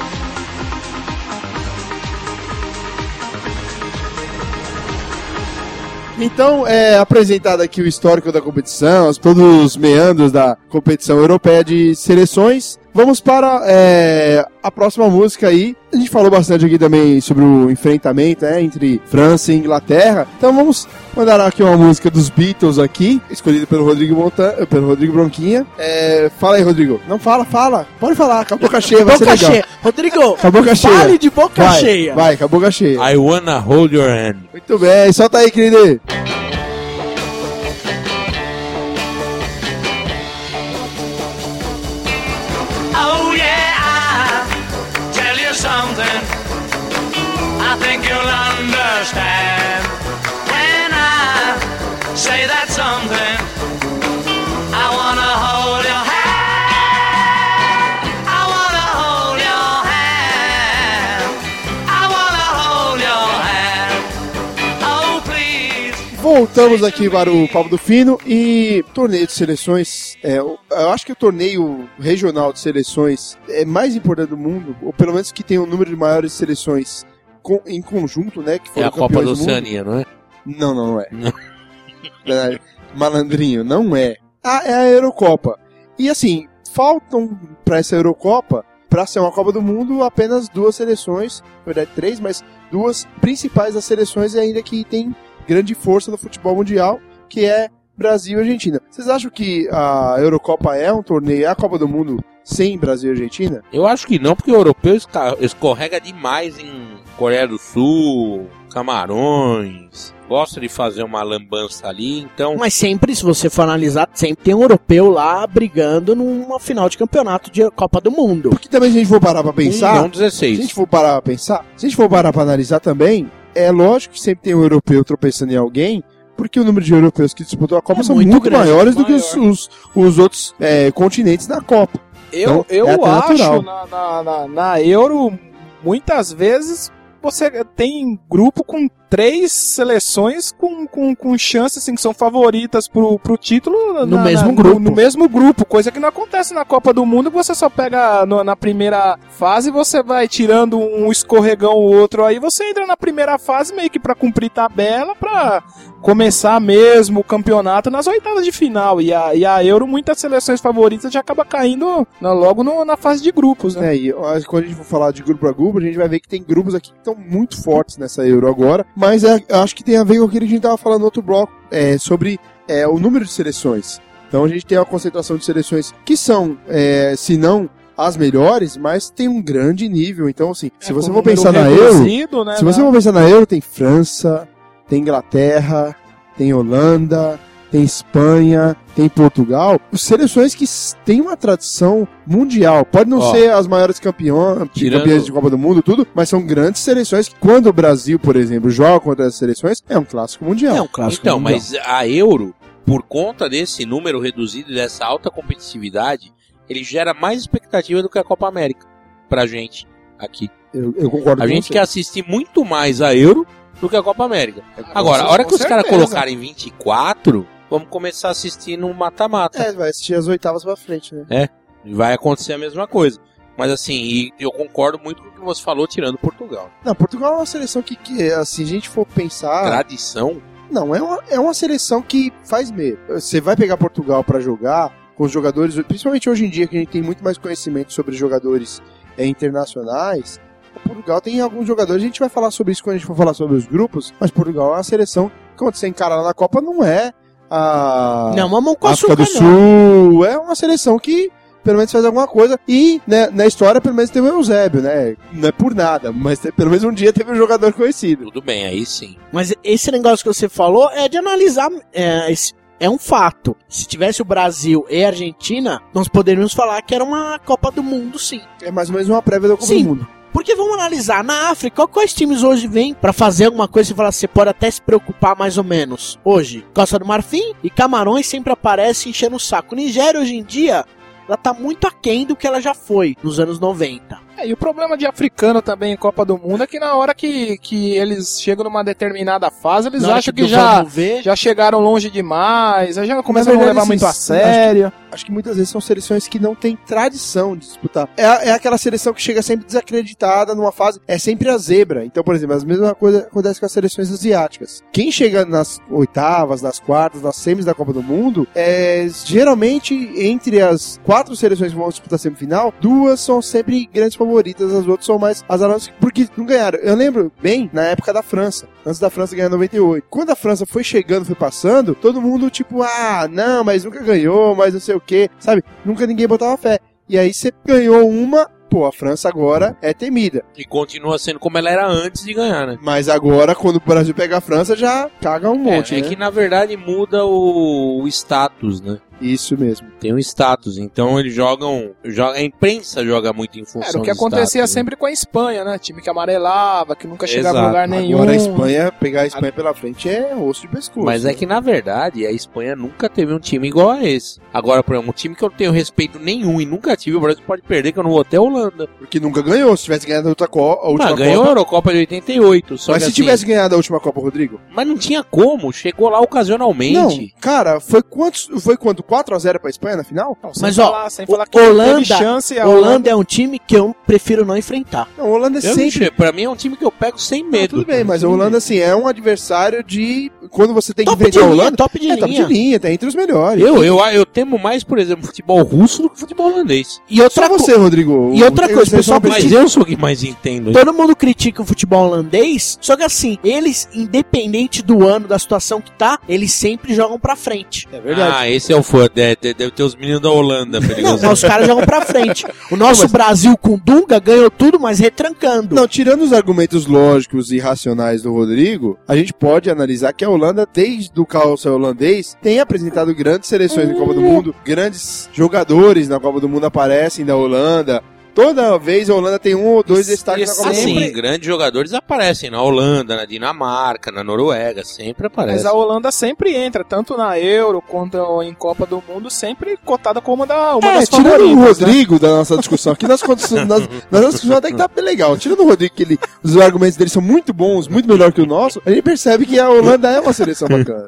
Então, é apresentado aqui o histórico da competição, as- todos os meandros da competição europeia de seleções. Vamos para é, a próxima música aí. A gente falou bastante aqui também sobre o enfrentamento, né, entre França e Inglaterra. Então vamos mandar aqui uma música dos Beatles aqui, escolhida pelo Rodrigo Monta pelo Rodrigo Bronquinha. É, fala aí, Rodrigo. Não fala, fala. Pode falar, com a boca cheia, vai ser Boca legal. cheia. Rodrigo, Com a boca cheia. fale de boca Vai, cheia. vai, com a boca cheia. I wanna hold your hand. Muito bem, solta aí, querido. Oh yeah, I tell you something I think you'll understand when I say that something. I wanna hold your hand. I wanna hold your hand. I wanna hold your hand. Oh please. Voltamos aqui para o Papo do Fino e torneio de seleções, é, eu acho que o torneio regional de seleções é mais importante do mundo, ou pelo menos que tem um número de maiores seleções com, em conjunto, né? Que foram é a Copa da campeões do mundo. Oceania, não é? Não, não, não é. Não. É, malandrinho, não é. Ah, é a Eurocopa. E assim, faltam para essa Eurocopa, para ser uma Copa do Mundo, apenas duas seleções, na verdade três, mas duas principais das seleções e ainda que tem grande força no futebol mundial, que é Brasil e Argentina. Vocês acham que a Eurocopa é um torneio, é a Copa do Mundo sem Brasil e Argentina? Eu acho que não, porque o europeu esca- escorrega demais em Coreia do Sul, Camarões, gosta de fazer uma lambança ali, então... Mas sempre, se você for analisar, sempre tem um europeu lá brigando numa final de campeonato de Copa do Mundo. Porque também se a gente for parar pra pensar... Um, não, dezesseis. Se a gente for parar pra pensar... Se a gente for parar pra analisar também, é lógico que sempre tem um europeu tropeçando em alguém, porque o número de europeus que disputam a Copa É são muito muito, grande, maiores do maior. que os, os, os outros é, continentes da Copa. Eu, Então, eu é até acho natural. na, na, na, na Euro, muitas vezes você tem grupo com três seleções com, com, com chances assim, que são favoritas pro, pro título No na- mesmo na- grupo. No, no mesmo grupo, coisa que não acontece na Copa do Mundo, você só pega no- na primeira fase, você vai tirando um escorregão ou outro aí, você entra na primeira fase meio que pra cumprir tabela, pra começar mesmo o campeonato nas oitavas de final. E a, e a Euro, muitas seleções favoritas já acaba caindo na- logo no- na fase de grupos, né? É, e ó, quando a gente for falar de grupo a grupo, a gente vai ver que tem grupos aqui que estão muito fortes nessa Euro agora, mas é, eu acho que tem a ver com aquilo que a gente estava falando no outro bloco, é, sobre é, o número de seleções. Então a gente tem uma concentração de seleções que são, é, se não as melhores, mas tem um grande nível. Então, assim, se É, você com for número pensar na Euro, reduzido, né, se você né? for pensar na Euro, tem França, tem Inglaterra, tem Holanda, tem Espanha, tem Portugal, seleções que s- têm uma tradição mundial. Pode não Ó, ser as maiores campeões, tirando- campeãs de Copa do Mundo, tudo, mas são grandes seleções que, quando o Brasil, por exemplo, joga contra essas seleções, é um clássico mundial. É um clássico Então, mundial. mas a Euro, por conta desse número reduzido e dessa alta competitividade, ele gera mais expectativa do que a Copa América pra gente aqui. Eu, eu concordo A com gente você. quer assistir muito mais a Euro do que a Copa América. Agora, a hora com que os caras certeza. colocarem vinte e quatro, vamos começar a assistir no mata-mata. É, vai assistir as oitavas pra frente, né? Vai acontecer a mesma coisa. Mas assim, e eu concordo muito com o que você falou, tirando Portugal. Não, Portugal é uma seleção que, que assim, a gente for pensar... Tradição, Não, é uma, é uma seleção que faz medo. Você vai pegar Portugal pra jogar com os jogadores, principalmente hoje em dia que a gente tem muito mais conhecimento sobre jogadores é, internacionais. Portugal tem alguns jogadores, a gente vai falar sobre isso quando a gente for falar sobre os grupos, mas Portugal é uma seleção que quando você encara lá na Copa não é a Não, mamão com África açúcar, do não. Sul, é uma seleção que pelo menos faz alguma coisa, e né, na história pelo menos teve o Eusébio, né? Não é por nada, mas te- pelo menos um dia teve um jogador conhecido. tudo bem, aí sim. Mas esse negócio que você falou é de analisar. É, esse- é um fato. Se tivesse o Brasil e a Argentina, nós poderíamos falar que era uma Copa do Mundo, sim. É mais ou menos uma prévia da Copa Sim. do Mundo. Porque vamos analisar, na África, quais times hoje vêm pra fazer alguma coisa e falar, você pode até se preocupar mais ou menos. Hoje, Costa do Marfim e Camarões sempre aparecem enchendo o saco. Nigéria, hoje em dia, ela tá muito aquém do que ela já foi nos anos noventa. É, e o problema de africano também em Copa do Mundo é que na hora que, que eles chegam numa determinada fase, eles Na hora acham que, do já, vamos ver, já chegaram longe demais, aí já começam a não verdade, levar sim, muito a sim. sério. Acho que muitas vezes são seleções que não têm tradição de disputar. É, é aquela seleção que chega sempre desacreditada numa fase, é sempre a zebra. Então, por exemplo, a mesma coisa acontece com as seleções asiáticas. Quem chega nas oitavas, nas quartas, nas semis da Copa do Mundo, é geralmente entre as quatro seleções que vão disputar a semifinal, duas são sempre grandes favoritas, as outras são mais azarosas porque não ganharam. Eu lembro bem na época da França, antes da França ganhar em noventa e oito. Quando a França foi chegando, foi passando, todo mundo tipo, ah, não, mas nunca ganhou, mas não sei o que, sabe? Nunca ninguém botava fé. E aí você ganhou uma, pô, a França agora é temida. E continua sendo como ela era antes de ganhar, né? Mas agora, quando o Brasil pega a França, já caga um monte, é, é né? que na verdade muda o, o status, né? Isso mesmo. Tem um status. Então eles jogam, jogam... A imprensa joga muito em função Era o que do acontecia status, sempre com a Espanha, né? Time que amarelava, que nunca chegava Exato. a lugar nenhum. Agora a Espanha, pegar a Espanha pela frente é osso de pescoço. Mas é que, na verdade, a Espanha nunca teve um time igual a esse. Agora, por exemplo, um time que eu não tenho respeito nenhum e nunca tive, o Brasil pode perder, que eu não vou até a Holanda. Porque nunca ganhou. Se tivesse ganhado a, outra co- a última Mas ganhou Copa... a Eurocopa de oitenta e oito. Só Mas que se assim, tivesse ganhado a última Copa, Rodrigo? Mas não tinha como, chegou lá ocasionalmente. Não, cara, foi quantos, foi quanto? quatro a zero pra Espanha na final? Não, sem Mas, falar, ó, sem falar o- que Holanda- teve chance, a Holanda é um time que eu prefiro não enfrentar. Não, a Holanda é Eu não sempre... sei, pra mim é um time que eu pego sem Não, medo. tudo bem, mas a Holanda, assim, é um adversário de... Quando você tem que Top de enfrentar a linha, Holanda... top de é, top linha. de linha, tá entre os melhores. Eu, eu, eu temo mais, por exemplo, futebol russo do que futebol holandês. E outra Só você, Rodrigo. E outra Eu- coisa, eu- pessoal, eu- Mas eu sou o que mais entendo. Todo mundo critica o futebol holandês, só que assim, eles, independente do ano, da situação que tá, eles sempre jogam pra frente. É verdade. Ah, esse é o fã. Deve, deve ter os meninos da Holanda, Não, perigoso. os caras jogam pra frente. O nosso Brasil com Dunga ganhou tudo, mas retrancando. Não, tirando os argumentos lógicos e racionais do Rodrigo, a gente pode analisar que a Holanda, desde o caos holandês, tem apresentado grandes seleções na Copa do Mundo, grandes jogadores na Copa do Mundo aparecem da Holanda. Toda vez a Holanda tem um ou dois destaques na Copa do Assim, Mundo. grandes jogadores aparecem na Holanda, na Dinamarca, na Noruega, sempre aparecem. Mas a Holanda sempre entra, tanto na Euro quanto em Copa do Mundo, sempre cotada como uma, da, uma É, das tirando o favoritas, né? Rodrigo da nossa discussão aqui, nas condições, nas, nas nossas discussões até que tá bem legal. Tirando o Rodrigo, que ele, os argumentos dele são muito bons, muito melhor que o nosso, a gente percebe que a Holanda é uma seleção bacana.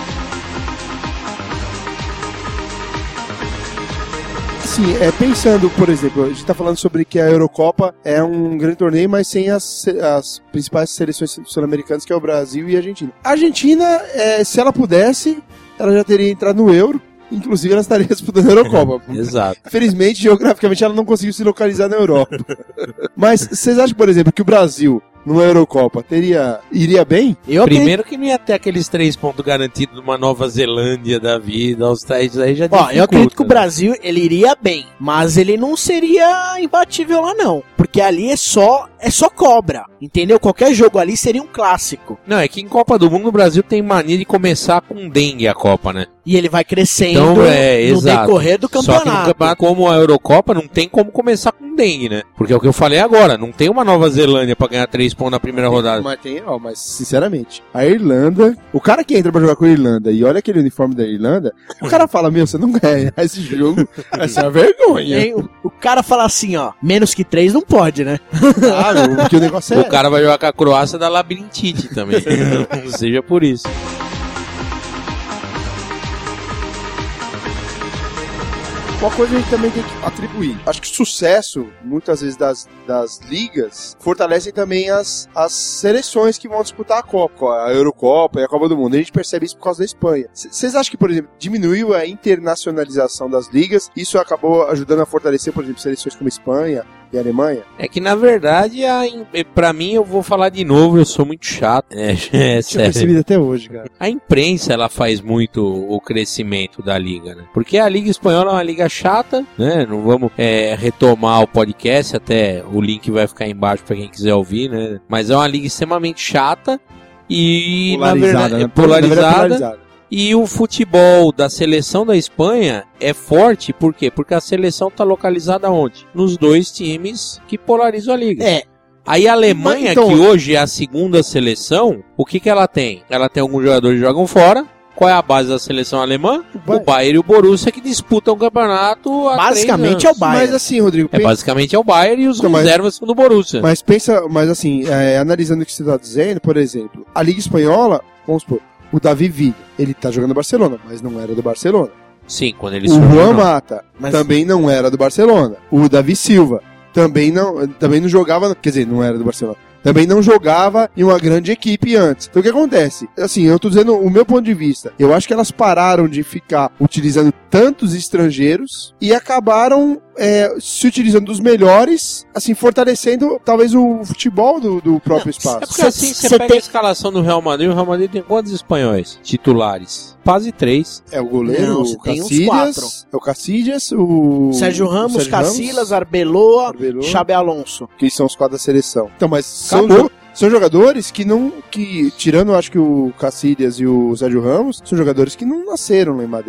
Assim, é, pensando, por exemplo, a gente tá falando sobre que a Eurocopa é um grande torneio, mas sem as, as principais seleções sul-americanas, que é o Brasil e a Argentina. A Argentina, é, se ela pudesse, ela já teria entrado no Euro, inclusive ela estaria disputando a Eurocopa. Exato. Infelizmente, geograficamente, ela não conseguiu se localizar na Europa. Mas vocês acham, por exemplo, que o Brasil, numa Eurocopa, teria, iria bem? Eu acredito- Primeiro que não ia ter aqueles três pontos garantidos de uma Nova Zelândia da vida, Austrália, isso aí já Ó, dificulta, eu acredito que o né? Brasil, ele iria bem, mas ele não seria imbatível lá não, porque ali é só, é só cobra, entendeu? Qualquer jogo ali seria um clássico, Não, é que em Copa do Mundo o Brasil tem mania de começar com dengue a Copa, né? e ele vai crescendo Então, é, no exato. decorrer do Só que no campeonato. campeonato, como a Eurocopa, não tem como começar com dengue, né? Porque é o que eu falei agora, não tem uma Nova Zelândia pra ganhar três pontos na primeira rodada. Mas tem, ó, mas sinceramente, a Irlanda, o cara que entra pra jogar com a Irlanda e olha aquele uniforme da Irlanda, o cara fala, meu, você não ganha esse jogo, essa é uma vergonha. Hein, o, o cara fala assim, ó, menos que três não pode, né? Ah, meu, porque o negócio é... O cara vai jogar com a Croácia da labirintite também. Não seja por isso. Uma coisa a gente também tem que atribuir. Acho que o sucesso, muitas vezes, das, das ligas, fortalecem também as, as seleções que vão disputar a Copa, a Eurocopa e a Copa do Mundo. A gente percebe isso por causa da Espanha. Vocês acham que, por exemplo, diminuiu a internacionalização das ligas? Isso acabou ajudando a fortalecer, por exemplo, seleções como a Espanha e a Alemanha? É que, na verdade, a, im- pra mim, eu vou falar de novo, eu sou muito chato. É, é Tinha sério. percebido até hoje, cara. A imprensa, ela faz muito o crescimento da liga, né? Porque a Liga Espanhola é uma liga chata, né? Não vamos é, retomar o podcast, até o link vai ficar aí embaixo pra quem quiser ouvir, né? Mas é uma liga extremamente chata e, na verdade, né? é polarizada. Na verdade, polarizada. E o futebol da seleção da Espanha é forte, por quê? Porque a seleção tá localizada onde? Nos dois times que polarizam a liga. É, Aí a Alemanha, Mas, então- que hoje é a segunda seleção, o que que ela tem? Ela tem alguns jogadores que jogam fora. Qual é a base da seleção alemã? O Bayern. Bayern e o Borussia, que disputam o campeonato há basicamente três é o anos. Bayern. Mas assim, Rodrigo, É, basicamente é o Bayern e os Então, mas- reservas são do Borussia. Mas pensa, mas assim, é, analisando o que você está dizendo, por exemplo, a Liga Espanhola, vamos supor, o Davi Villa, ele tá jogando no Barcelona, mas não era do Barcelona. Sim, quando ele O surgiu, Juan não. Mata Mas- também não era do Barcelona. O Davi Silva também não, também não jogava, quer dizer, não era do Barcelona. Também não jogava em uma grande equipe antes. Então o que acontece? Assim, eu tô dizendo o meu ponto de vista. Eu acho que elas pararam de ficar utilizando tantos estrangeiros e acabaram é, se utilizando dos melhores, assim, fortalecendo talvez o futebol do, do próprio É espaço. porque assim, você Cê pega tem- a escalação do Real Madrid, o Real Madrid tem quantos espanhóis titulares? Quase três. É o goleiro, Não, o você tem uns Cacilhas, é o Cacilhas, o Sérgio Ramos, Sérgio Casillas, Arbeloa, Arbeloa, Xabi Alonso. que são os quatro da seleção. Então, mas são, Acabou. jo- são jogadores que não, que tirando, acho que o Cacilhas e o Sérgio Ramos, são jogadores que não nasceram lá em Madrid. Que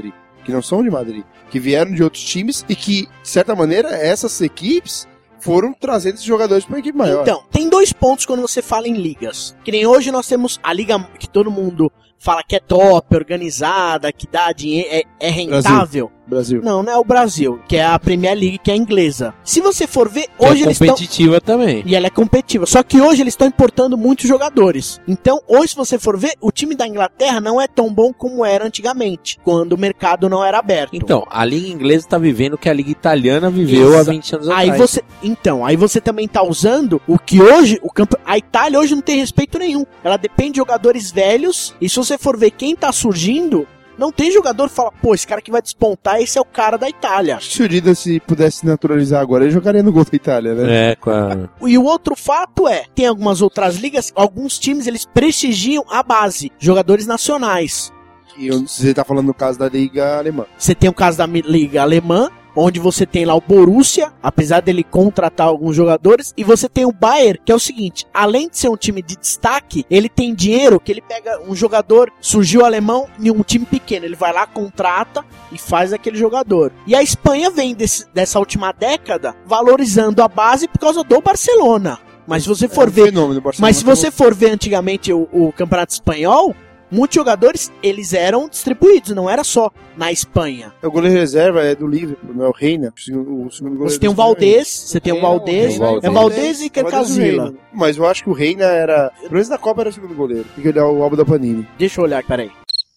que não são de Madrid, que vieram de outros times e que, de certa maneira, essas equipes foram trazendo esses jogadores para uma equipe maior. Então, tem dois pontos quando você fala em ligas. Que nem hoje nós temos a liga que todo mundo fala que é top, organizada, que dá dinheiro, é, é rentável. Brasil. Não, não é o Brasil, que é a Premier League, que é a inglesa. Se você for ver, hoje é eles estão... competitiva também. E ela é competitiva. Só que hoje eles estão importando muitos jogadores. Então, hoje, se você for ver, o time da Inglaterra não é tão bom como era antigamente, quando o mercado não era aberto. Então, a liga inglesa tá vivendo o que a liga italiana viveu Exa- há vinte anos aí atrás. você, então, aí você também tá usando o que hoje, o campo, a Itália hoje não tem respeito nenhum. Ela depende de jogadores velhos, e se você for ver quem tá surgindo, não tem jogador que fala, pô, esse cara que vai despontar, esse é o cara da Itália. Acho que se o Dida se pudesse naturalizar agora, ele jogaria no gol da Itália, né? É, com a... E o outro fato é, tem algumas outras ligas, alguns times, eles prestigiam a base, jogadores nacionais. E você tá falando no caso da Liga Alemã. Você tem o caso da Liga Alemã, onde você tem lá o Borussia, apesar dele contratar alguns jogadores, e você tem o Bayern, que é o seguinte, além de ser um time de destaque, ele tem dinheiro que ele pega um jogador, surgiu alemão em um time pequeno, ele vai lá, contrata e faz aquele jogador. E a Espanha vem desse, dessa última década valorizando a base por causa do Barcelona. Mas se você for É um ver, fenômeno, Barcelona. mas se você for ver antigamente o, o Campeonato Espanhol, muitos jogadores, eles eram distribuídos, não era só na Espanha. O goleiro reserva é do Liverpool, não é o Reina. O segundo, o segundo goleiro Você tem o do Espanha é Valdez, você tem o Reina, Valdez, o Valdez. é Valdez e o Valdez Casilla. Reina. Mas eu acho que o Reina era... Pelo menos na Copa era o segundo goleiro. Tem que olhar o álbum da Panini. Deixa eu olhar, peraí.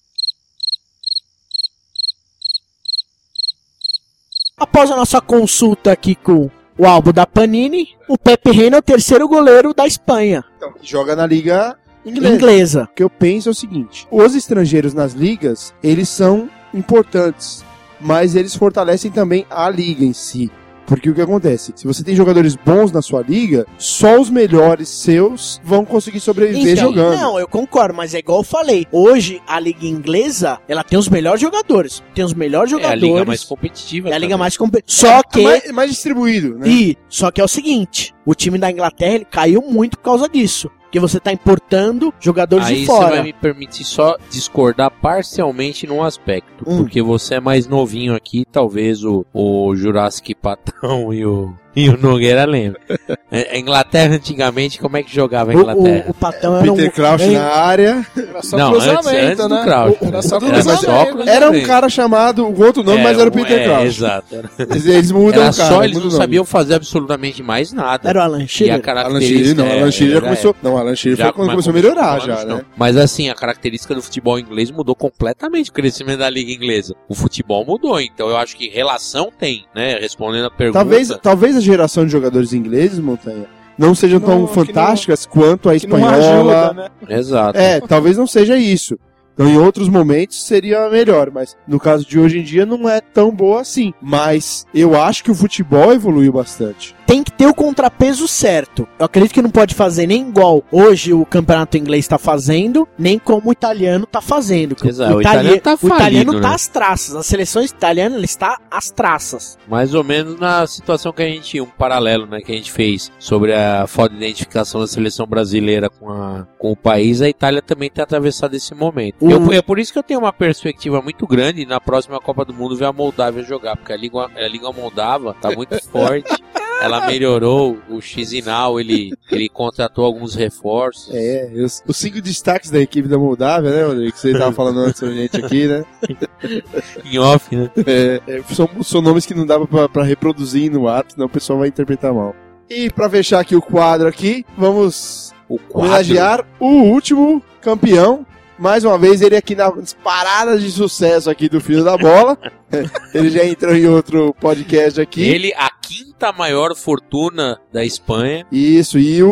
Após a nossa consulta aqui com o álbum da Panini, o Pepe Reina é o terceiro goleiro da Espanha, Então, joga na Liga Inglesa. inglesa. O que eu penso é o seguinte: os estrangeiros nas ligas, eles são importantes, mas eles fortalecem também a liga em si. Porque o que acontece? Se você tem jogadores bons na sua liga, só os melhores seus vão conseguir sobreviver Então, jogando. não, eu concordo, mas é igual eu falei. Hoje, a liga inglesa, ela tem os melhores jogadores. Tem os melhores É a jogadores. liga mais competitiva. É a liga também. mais competitiva. Só É que... mais, mais distribuído, né? E, só que é o seguinte, o time da Inglaterra ele caiu muito por causa disso. Porque você tá importando jogadores Aí de você fora. vai me permitir só discordar parcialmente num aspecto. Hum. Porque você é mais novinho aqui, talvez o, o Jurassic Patão e o, e o Nogueira lembram. A Inglaterra antigamente, como é que jogava a O, Inglaterra? o, o Patão era um... Peter Crouch Ele- na área. Era só Não, cruzamento, antes- antes do né? Crouch. Era só Era cruzamento. só cruzamento. Era um cara chamado, com outro nome, É, mas era o um- Peter é, Crouch. Exato. Era, Eles, eles mudam era o cara. só, eles mudam não o nome. sabiam fazer absolutamente mais nada. Era o Alan E a Shearer. Alan Shearer, característica... não, é, Alan Shearer já já começou. Não, Alan Shearer Já foi quando come- começou a melhorar falando já, isso, né? não. Mas assim, a característica do futebol inglês mudou completamente o crescimento da liga inglesa. O futebol mudou, então eu acho que relação tem, né? Respondendo a pergunta. Talvez, talvez a geração de jogadores ingleses, Montanha, não sejam Não, tão que fantásticas quanto a Que não espanhola. ajuda, né? Exato. É, talvez não seja isso. Então, em outros momentos seria melhor, mas no caso de hoje em dia não é tão boa assim. Mas eu acho que o futebol evoluiu bastante. Tem que ter o contrapeso certo. Eu acredito que não pode fazer nem igual hoje o campeonato inglês tá fazendo, nem como o italiano tá fazendo. Exato, o, o italiano tá o italiano falido, tá né? às traças. A seleção italiana ele está às traças. Mais ou menos na situação que a gente, um paralelo, né, que a gente fez sobre a falta de identificação da seleção brasileira com, a, com o país, a Itália também tem atravessado esse momento. O- Eu, é por isso que eu tenho uma perspectiva muito grande na próxima Copa do Mundo ver a Moldávia jogar, porque a Liga, a Liga Moldava tá muito forte. Ela melhorou, o Chisinau, ele, ele contratou alguns reforços. É, os, os cinco destaques da equipe da Moldávia, né, Rodrigo? Que você tava falando antes pra gente aqui, né? Em off, né? É, é, são, são nomes que não dava pra, pra reproduzir no ato, senão o pessoal vai interpretar mal. E pra fechar aqui o quadro aqui, vamos O quadro. homenagear o último campeão. Mais uma vez, ele aqui nas paradas de sucesso aqui do Filho da Bola. Ele já entrou em outro podcast aqui. Ele, a quinta maior fortuna da Espanha. Isso, e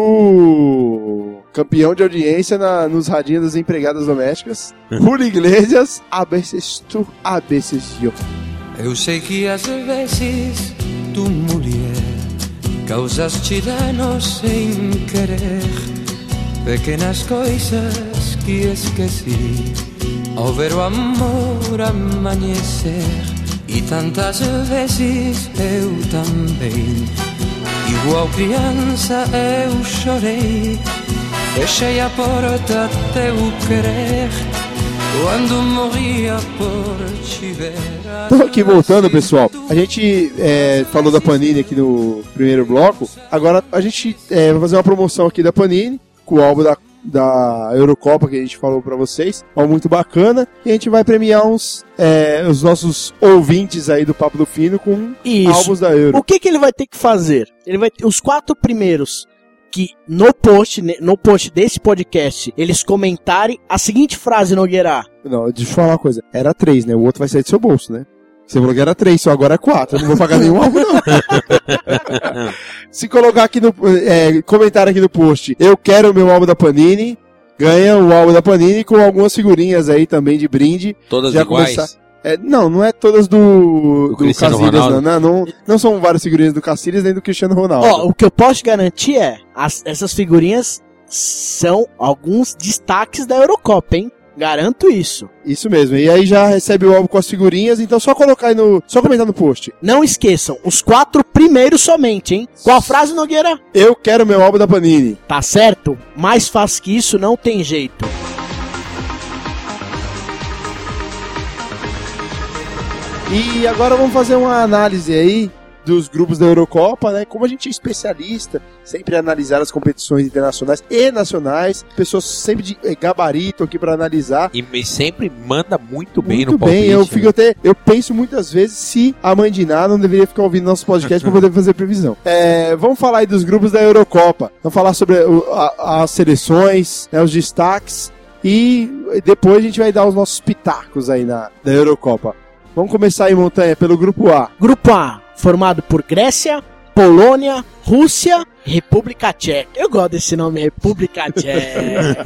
o campeão de audiência na, nos radinhos das empregadas domésticas. Julio Iglesias, a veces tu, a veces yo. Eu sei que às vezes tu, mulher, causaste danos sem querer, pequenas coisas que esqueci ao ver o amor amanhecer. E tantas vezes eu também, igual criança eu chorei, fechei a porta teu querer, quando morria por te ver. Então aqui voltando, pessoal, a gente é, falou da Panini aqui no primeiro bloco, agora a gente é, vai fazer uma promoção aqui da Panini, com o álbum da, da Eurocopa que a gente falou pra vocês, um álbum muito bacana, e a gente vai premiar uns, é, os nossos ouvintes aí do Papo do Fino com Isso. álbuns da Euro. O que que ele vai ter que fazer? Ele vai ter os quatro primeiros que no post, no post desse podcast, eles comentarem a seguinte frase, Nogueira. Não, deixa eu falar uma coisa, era três, né? O outro vai sair do seu bolso, né? Você falou que era três, só agora é quatro. Eu não vou pagar nenhum álbum, não. Se colocar aqui no é, comentário aqui no post, eu quero o meu álbum da Panini, ganha o álbum da Panini com algumas figurinhas aí também de brinde. Todas Já iguais? começar... É, não, não é todas do, do Cristiano Casillas, Ronaldo? não, não, não. Não são várias figurinhas do Casillas nem do Cristiano Ronaldo. Ó, o que eu posso garantir é, as, essas figurinhas são alguns destaques da Eurocopa, hein? Garanto isso. Isso mesmo, e aí já recebe o álbum com as figurinhas, então só colocar aí no... Só comentar no post. Não esqueçam, os quatro primeiros somente, hein? Qual a frase, Nogueira? Eu quero meu álbum da Panini. Tá certo? Mais fácil que isso não tem jeito. E agora vamos fazer uma análise aí dos grupos da Eurocopa, né? Como a gente é especialista, sempre analisar as competições internacionais e nacionais, pessoas sempre de gabarito aqui para analisar. E me sempre manda muito bem Muito no palpite. bem, eu fico né? até, eu penso muitas vezes se a mãe de Ná não deveria ficar ouvindo nosso podcast para poder fazer previsão. É, vamos falar aí dos grupos da Eurocopa, vamos falar sobre o, a, as seleções, né, os destaques, e depois a gente vai dar os nossos pitacos aí na da Eurocopa. Vamos começar aí, Montanha, pelo grupo A. Grupo A, formado por Grécia, Polônia, Rússia, República Tcheca. Eu gosto desse nome, República Tcheca.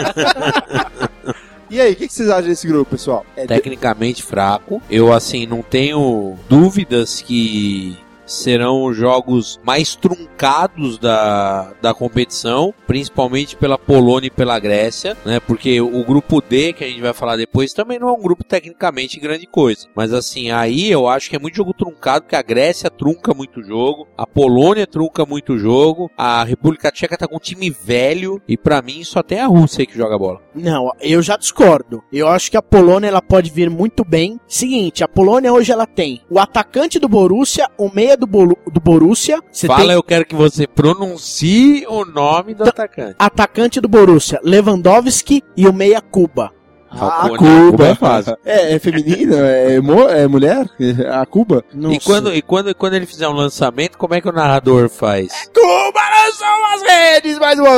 E aí, o que, que vocês acham desse grupo, pessoal? É, Tecnicamente fraco. Eu, assim, não tenho dúvidas que serão os jogos mais truncados da, da competição, principalmente pela Polônia e pela Grécia, né? Porque o grupo D, que a gente vai falar depois, também não é um grupo tecnicamente grande coisa. Mas assim, aí eu acho que é muito jogo truncado, porque a Grécia trunca muito jogo, a Polônia trunca muito jogo, a República Tcheca tá com um time velho, e pra mim só tem a Rússia aí que joga bola. Não, eu já discordo. Eu acho que a Polônia ela pode vir muito bem. Seguinte, a Polônia hoje ela tem o atacante do Borussia, o meia do, Bolu, do Borussia. Você Fala, tem eu quero que você pronuncie o nome do T- atacante. atacante do Borussia, Lewandowski, e o meia Kuba. a Cuba, Cuba Cuba é fácil. É, é feminina? É, mo- é mulher? A Cuba? Não E sei. quando, e, quando, e quando ele fizer um lançamento, como é que o narrador faz? Cuba lançou as redes mais uma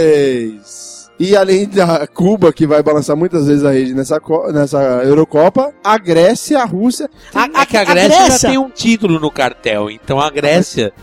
vez! E além da Cuba, que vai balançar muitas vezes a rede nessa, co- nessa Eurocopa, a Grécia, a Rússia... É que a Grécia, já tem um título no cartel, então a Grécia...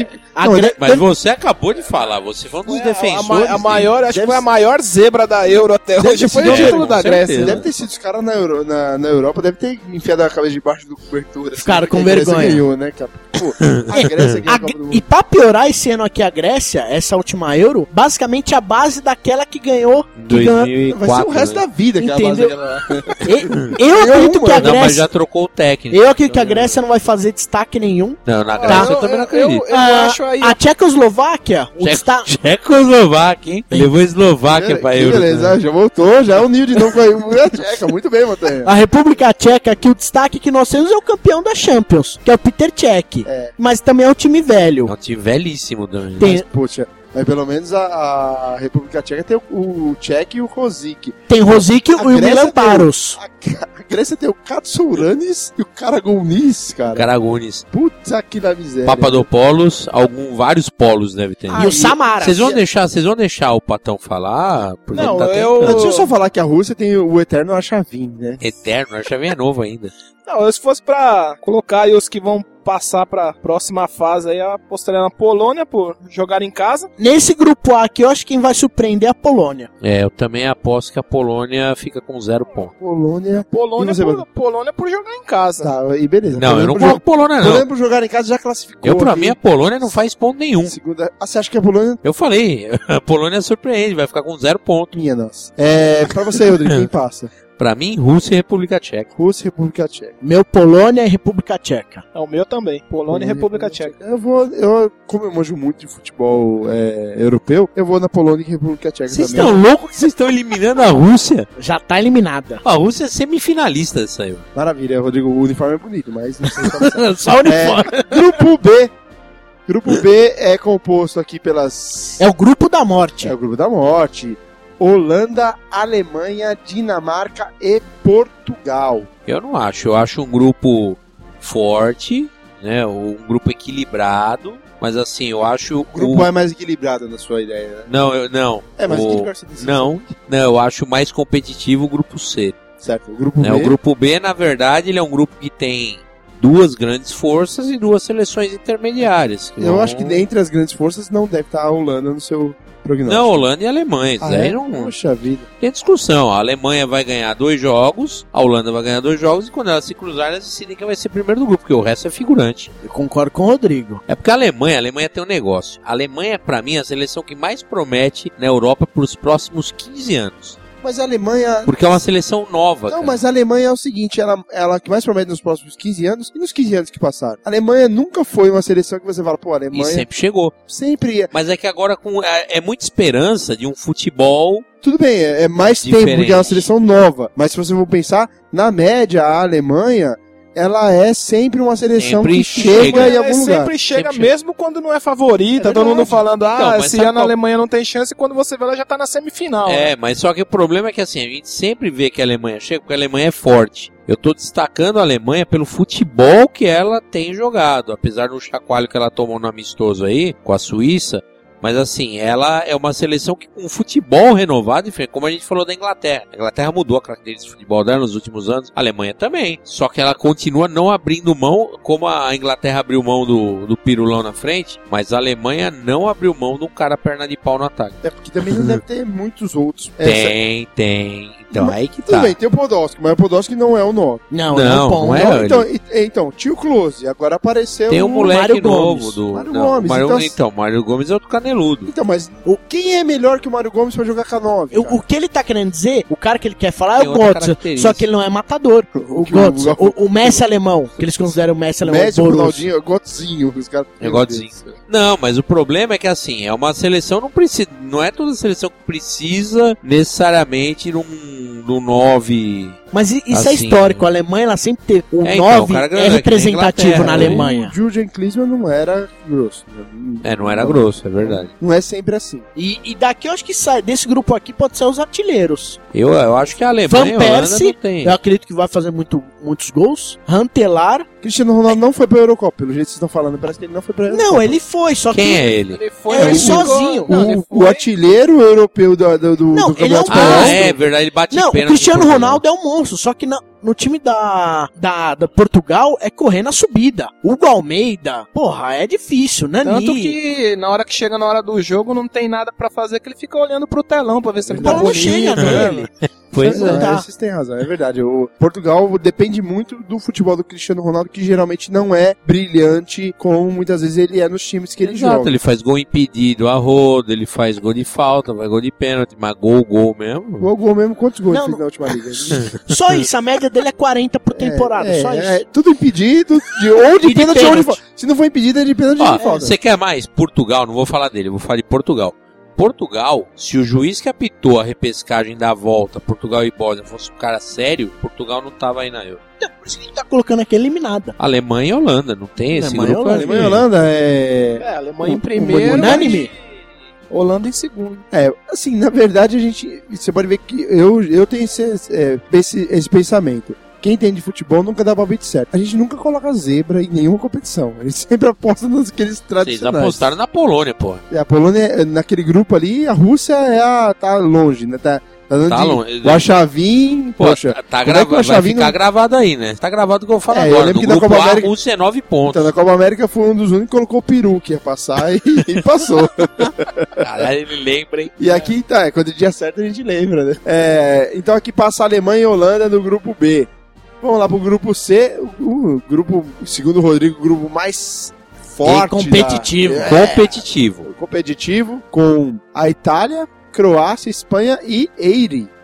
A Não, Gré- deve- Mas você acabou de falar, você foi um dos A, ma- defensores. a maior, acho que Deve foi a ser- maior zebra da Euro até Deve hoje. ter Foi sido- o é, título com da certeza. Grécia. Deve ter sido os caras na, Euro, na, na Europa, deve ter enfiado a cabeça debaixo do cobertura. assim, Ficaram com porque a Grécia vergonha. ganhou, né, cara? Pô, a Grécia ganhou A a Gr- Copa do Mundo. e pra piorar esse ano aqui a Grécia, essa última Euro, basicamente a base daquela que ganhou. Que ganhou dois mil e quatro, Vai ser o resto né? da vida que Entendeu? a base daquela lá. E- eu acredito que a Não, mas Grécia. já trocou o técnico. Eu acredito que a Grécia não vai fazer destaque nenhum. Não, na Tá. Grécia eu também não acredito. Eu, eu Ah, acho aí. a Tchecoslováquia, o Tcheco- destaque. Tchecoslováquia, hein? Levou a Eslováquia Que pra Euro. beleza, já voltou, já uniu de novo com a mulher tcheca. Muito bem, Montanha. A República Tcheca, que o destaque que nós temos é o campeão da Champions, que é o Peter Cech. É. Mas também é um time É velho. um time velhíssimo também. Tem, Mas, poxa, mas pelo menos a, a República Tcheca tem o, o Tchek e o Rosic. tem Rosic e A o Grécia Milan tem- Baros. A, a Grécia tem o Katsouranis e o Karagounis, cara. Caragunes. Puta que da miséria. Papadopoulos, algum, vários polos deve ter. E o Samara. Vocês vão deixar, vocês vão deixar o Patão falar? Porque Não, ele tá até eu- Não, deixa eu só falar que a Rússia tem o eterno Arshavin, né? eterno, acho que é novo ainda. Não, se fosse pra colocar aí os que vão passar pra próxima fase aí, eu apostaria na Polônia por jogar em casa. Nesse grupo A aqui, eu acho que quem vai surpreender é a Polônia. É, eu também aposto que a Polônia fica com zero ponto. Polônia. Polônia, E você, por, Bruno? Polônia por jogar em casa. Tá, e beleza. Não, eu não por coloco Polônia, não. Polônia por jogar em casa já classificou. Eu, pra aqui. mim, a Polônia não faz ponto nenhum. Segunda... Ah, você acha que a Polônia... Eu falei, a Polônia surpreende, vai ficar com zero ponto. Minha nossa. É, pra você, Rodrigo, quem passa? Pra mim, Rússia e República Tcheca. Rússia e República Tcheca. Meu Polônia e República Tcheca. É o meu também. Polônia e República Tcheca. Eu vou, eu, como eu manjo muito de futebol é, europeu, eu vou na Polônia e República Tcheca Vocês também. estão loucos que vocês estão eliminando a Rússia? Já tá eliminada. A Rússia é semifinalista dessa aí. Maravilha, Rodrigo, o uniforme é bonito, mas não sei se tá Só o uniforme. É, grupo B. Grupo B é composto aqui pelas... É o grupo da morte. É o grupo da morte. Holanda, Alemanha, Dinamarca e Portugal. Eu não acho. Eu acho um grupo forte, né? Um grupo equilibrado. Mas assim, eu acho... O grupo o... é mais equilibrado na sua ideia, né? Não, eu, não. É mais o... equilibrado. Você Não, não, eu acho mais competitivo o grupo C. Certo, o grupo Né? B... O grupo B, na verdade, ele é um grupo que tem duas grandes forças e duas seleções intermediárias. Eu vão... acho que dentre as grandes forças não deve estar a Holanda no seu prognóstico. Não, Holanda e Alemanha. Isso Ah, aí é? não Poxa vida. tem discussão. A Alemanha vai ganhar dois jogos, a Holanda vai ganhar dois jogos, e quando elas se cruzarem, elas decidem quem vai ser primeiro do grupo, porque o resto é figurante. Eu concordo com o Rodrigo. É porque a Alemanha, a Alemanha tem um negócio. A Alemanha, pra mim, é a seleção que mais promete na Europa pros próximos quinze anos. Mas a Alemanha... Porque é uma seleção nova, Não, cara. mas a Alemanha é o seguinte, ela, ela que mais promete nos próximos quinze anos e nos quinze anos que passaram. A Alemanha nunca foi uma seleção que você fala, pô, a E Alemanha sempre chegou. sempre é. Mas é que agora com, é, é muita esperança de um futebol. Tudo bem, é, é mais Diferente. tempo, porque é uma seleção nova. Mas se você for pensar, na média, a Alemanha, ela é sempre uma seleção Sempre que chega. chega em É, algum lugar. sempre chega, Sempre mesmo quando não é favorita. É todo mundo verdade. falando, ah, Então, mas esse sabe ano a qual- Alemanha não tem chance, e quando você vê, ela já tá na semifinal. né? É, mas só que o problema é que assim, a gente sempre vê que a Alemanha chega porque a Alemanha é forte. Eu tô destacando a Alemanha pelo futebol que ela tem jogado, apesar do chacoalho que ela tomou no amistoso aí, com a Suíça. Mas assim, ela é uma seleção que com futebol renovado, enfim, como a gente falou da Inglaterra. A Inglaterra mudou a característica de futebol dela nos últimos anos, a Alemanha também. Só que ela continua não abrindo mão, como a Inglaterra abriu mão do, do pirulão na frente, mas a Alemanha não abriu mão de um cara perna de pau no ataque. É porque também não deve ter muitos outros. Essa- Tem, tem. Então, Mas- aí que Tudo tá. bem, tem o Podolski, mas o Podolski não é o nome. Não, Não, é um ponto. não é. Então, ele- então, e- então, tio Close, agora apareceu Tem um o moleque Mário novo Gomes. do. Mário não, Gomes, Mário, então- então, Mário Gomes é outro caneludo. Então, mas o, quem é melhor que o Mário Gomes pra jogar K nove? O, cara? o que ele tá querendo dizer, o cara que ele quer falar é Tem o outra Götze, característica. só que ele não é matador. O que o- Götze, o, o Messi alemão, que eles consideram o Messi alemão, Messi, o Borussia. Ronaldinho, o Gotzinho, os caras... É Gotzinho. Não, mas o problema é que assim, é uma seleção, não precisa. Não é toda seleção que precisa necessariamente num, num nove. Mas i- isso é Assim, histórico, a Alemanha ela sempre teve. O É, então, nove o cara grande, é é que nem representativo Inglaterra, na né? Alemanha. O Jürgen Klinsmann não era grosso. É, não era grosso, é verdade. Não é sempre assim. E, e daqui eu acho que sai, desse grupo aqui pode ser os artilheiros. Eu, eu acho que a Alemanha Van e a Holanda não Persie, tem. eu acredito que vai fazer muito, muitos gols. Rantelar. Cristiano Ronaldo não foi pra Eurocopa, pelo jeito que vocês estão falando, parece que ele não foi pra Eurocopa. Não, ele foi, só Quem que. é ele? Ele foi É, ele ele sozinho. ficou- não, ele O, foi- o artilheiro europeu do, do, do, Não, do ele é um Campeonato monstro. Ah, Espanhol. é verdade, ele bate Não, o pênalti Cristiano por Portugal. Ronaldo é um monstro, só que na- no time da, da, da Portugal é correr na subida. Hugo Almeida, porra, é difícil, Nani. Tanto que na hora que chega na hora do jogo não tem nada pra fazer, que ele fica olhando pro telão pra ver se ele tá Não bonito. chega né? nele. Pois Não, é. tá. Vocês têm razão, é verdade. O Portugal depende muito do futebol do Cristiano Ronaldo, que geralmente não é brilhante, como muitas vezes ele é nos times que ele Exato, joga. ele faz gol impedido a roda, ele faz gol de falta, vai gol de pênalti, mas gol, gol mesmo. O gol mesmo, quantos gols Não, ele fez não. na última liga? Só isso, a média dele é quarenta por temporada, É, só é, isso. é, tudo impedido, de, ou de E de pênalti ou de pênalti. falta. Se não for impedido, é de pênalti Ó, de falta. você quer mais? Portugal, não vou falar dele, eu vou falar de Portugal. Portugal, se o juiz que apitou a repescagem da volta, Portugal e Bósnia, fosse um cara sério, Portugal não tava aí na Euro. Então, por isso que a gente tá colocando aqui eliminada. Alemanha e Holanda, não tem esse Alemanha e grupo. Holanda. aí. Alemanha e Holanda é... É, Alemanha em O- primeiro. unânime? Holanda em segundo. É, assim, na verdade, a gente... Você pode ver que eu, eu tenho esse, é, esse, esse pensamento. Quem entende de futebol nunca dá palpite certo. A gente nunca coloca zebra em nenhuma competição. A gente sempre aposta nos aqueles Vocês tradicionais. apostaram na Polônia, pô. A Polônia, naquele grupo ali, a Rússia é a, tá longe, né? Tá, tá dando Tá de, longe. O Achavin, Pô, poxa. tá, tá como é que gravado, o vai Achavin ficar não- gravado aí, né? Tá gravado o que eu falo É, eu agora. lembro Do que na grupo Copa A, América- a Rússia é nove pontos. Então, na Copa América foi um dos únicos que colocou o peru que ia passar e, e passou. Caralho, ele lembra, hein? E aqui, tá, é, quando o dia certo a gente lembra, né? É, então aqui passa a Alemanha e Holanda no grupo B. Vamos lá pro grupo C, o, o grupo, segundo o Rodrigo, o grupo mais forte. E competitivo. da- Competitivo. competitivo, com a Itália, Croácia, Espanha e Eire.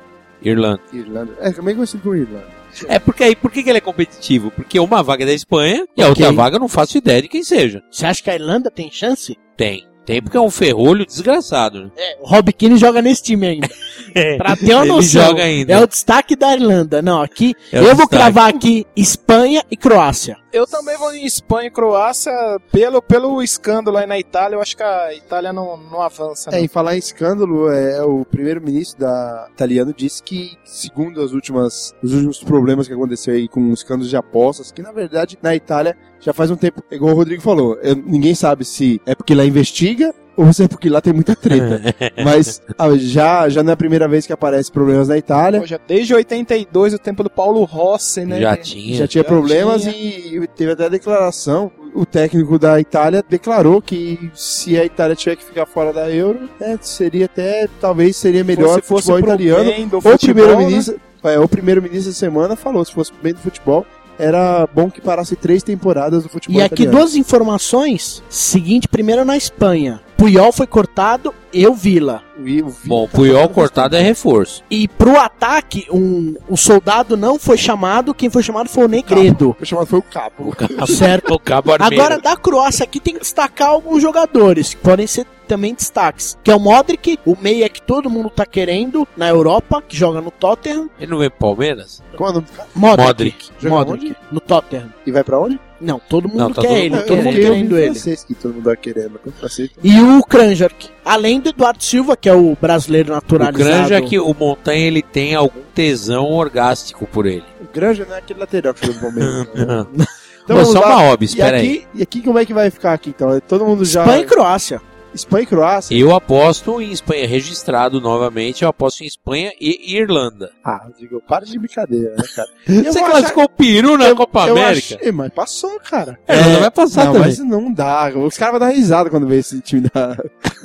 Irlanda. Irlanda. É, também conhecido por Irlanda. É, porque aí, por que, que ele é competitivo? Porque uma vaga é da Espanha e a Ok. outra vaga eu não faço ideia de quem seja. Você acha que a Irlanda tem chance? Tem. Tem porque é um ferrolho desgraçado, né? É, o Rob Keane joga nesse time ainda. Pra ter uma Ele noção. joga ainda. É o destaque da Irlanda. Não, aqui, É o eu vou destaque. cravar aqui Espanha e Croácia. Eu também vou em Espanha e Croácia pelo, pelo escândalo aí na Itália. Eu acho que a Itália não, não avança. É, Né? em falar em escândalo, é, o primeiro-ministro da italiano disse que, segundo as últimas, os últimos problemas que aconteceu aí com os escândalos de apostas, que na verdade na Itália já faz um tempo, igual o Rodrigo falou, eu- ninguém sabe se é porque lá investiga ou se é porque lá tem muita treta. Mas ah, já, já não é a primeira vez que aparece problemas na Itália. Pô, já desde oitenta e dois, o tempo do Paulo Rossi, né? Já Que- tinha. Já tinha Já problemas tinha. e teve até a declaração. O técnico da Itália declarou que se a Itália tiver que ficar fora da Euro, é, seria até, talvez seria melhor Se o fosse futebol pro italiano. bem do O futebol, primeiro-ministro, é, o primeiro-ministro da semana falou, se fosse bem do futebol, era bom que parasse três temporadas do futebol E aqui italiano. duas informações. Seguinte, primeiro na Espanha. Puyol foi cortado, eu Vila. E o Vi- Bom, tá Puyol falando cortado é reforço. E pro ataque, um, o soldado não foi chamado, quem foi chamado foi o Negredo. Foi chamado foi o Capo. Certo. O Cabo Armeiro. Agora, da Croácia aqui tem que destacar alguns jogadores, que podem ser também destaques. Que é o Modric, o meia que todo mundo tá querendo na Europa, que joga no Tottenham. Ele não vem pro Palmeiras? Qual é o nome do cara? Modric. Modric. Joga Modric, no Tottenham. E vai pra onde? Não, todo mundo Não, tá quer todo ele, mundo todo mundo Eu querendo vi ele. francês que todo mundo tá querendo. Francês. E o Kranjak. Além do Eduardo Silva, que é o brasileiro O naturalizado. Granja é que o Montanha ele tem algum tesão orgástico por ele. O Granja não é aquele lateral que jogou no Palmeiras. Não. Então Pô, vamos só lá. uma hobby, E espera aí. aqui, e aqui como é que vai ficar aqui então? Todo mundo já... Espanha e Croácia. Espanha e Croácia? Eu aposto em Espanha, registrado novamente, eu aposto em Espanha e Irlanda. Ah, Rodrigo, para de brincadeira, né, cara? Você classificou o Peru na eu- Copa eu América? achei- mas passou, cara. É, Irlanda vai passar não, também. mas não dá. Os caras vão dar risada quando vê esse time da,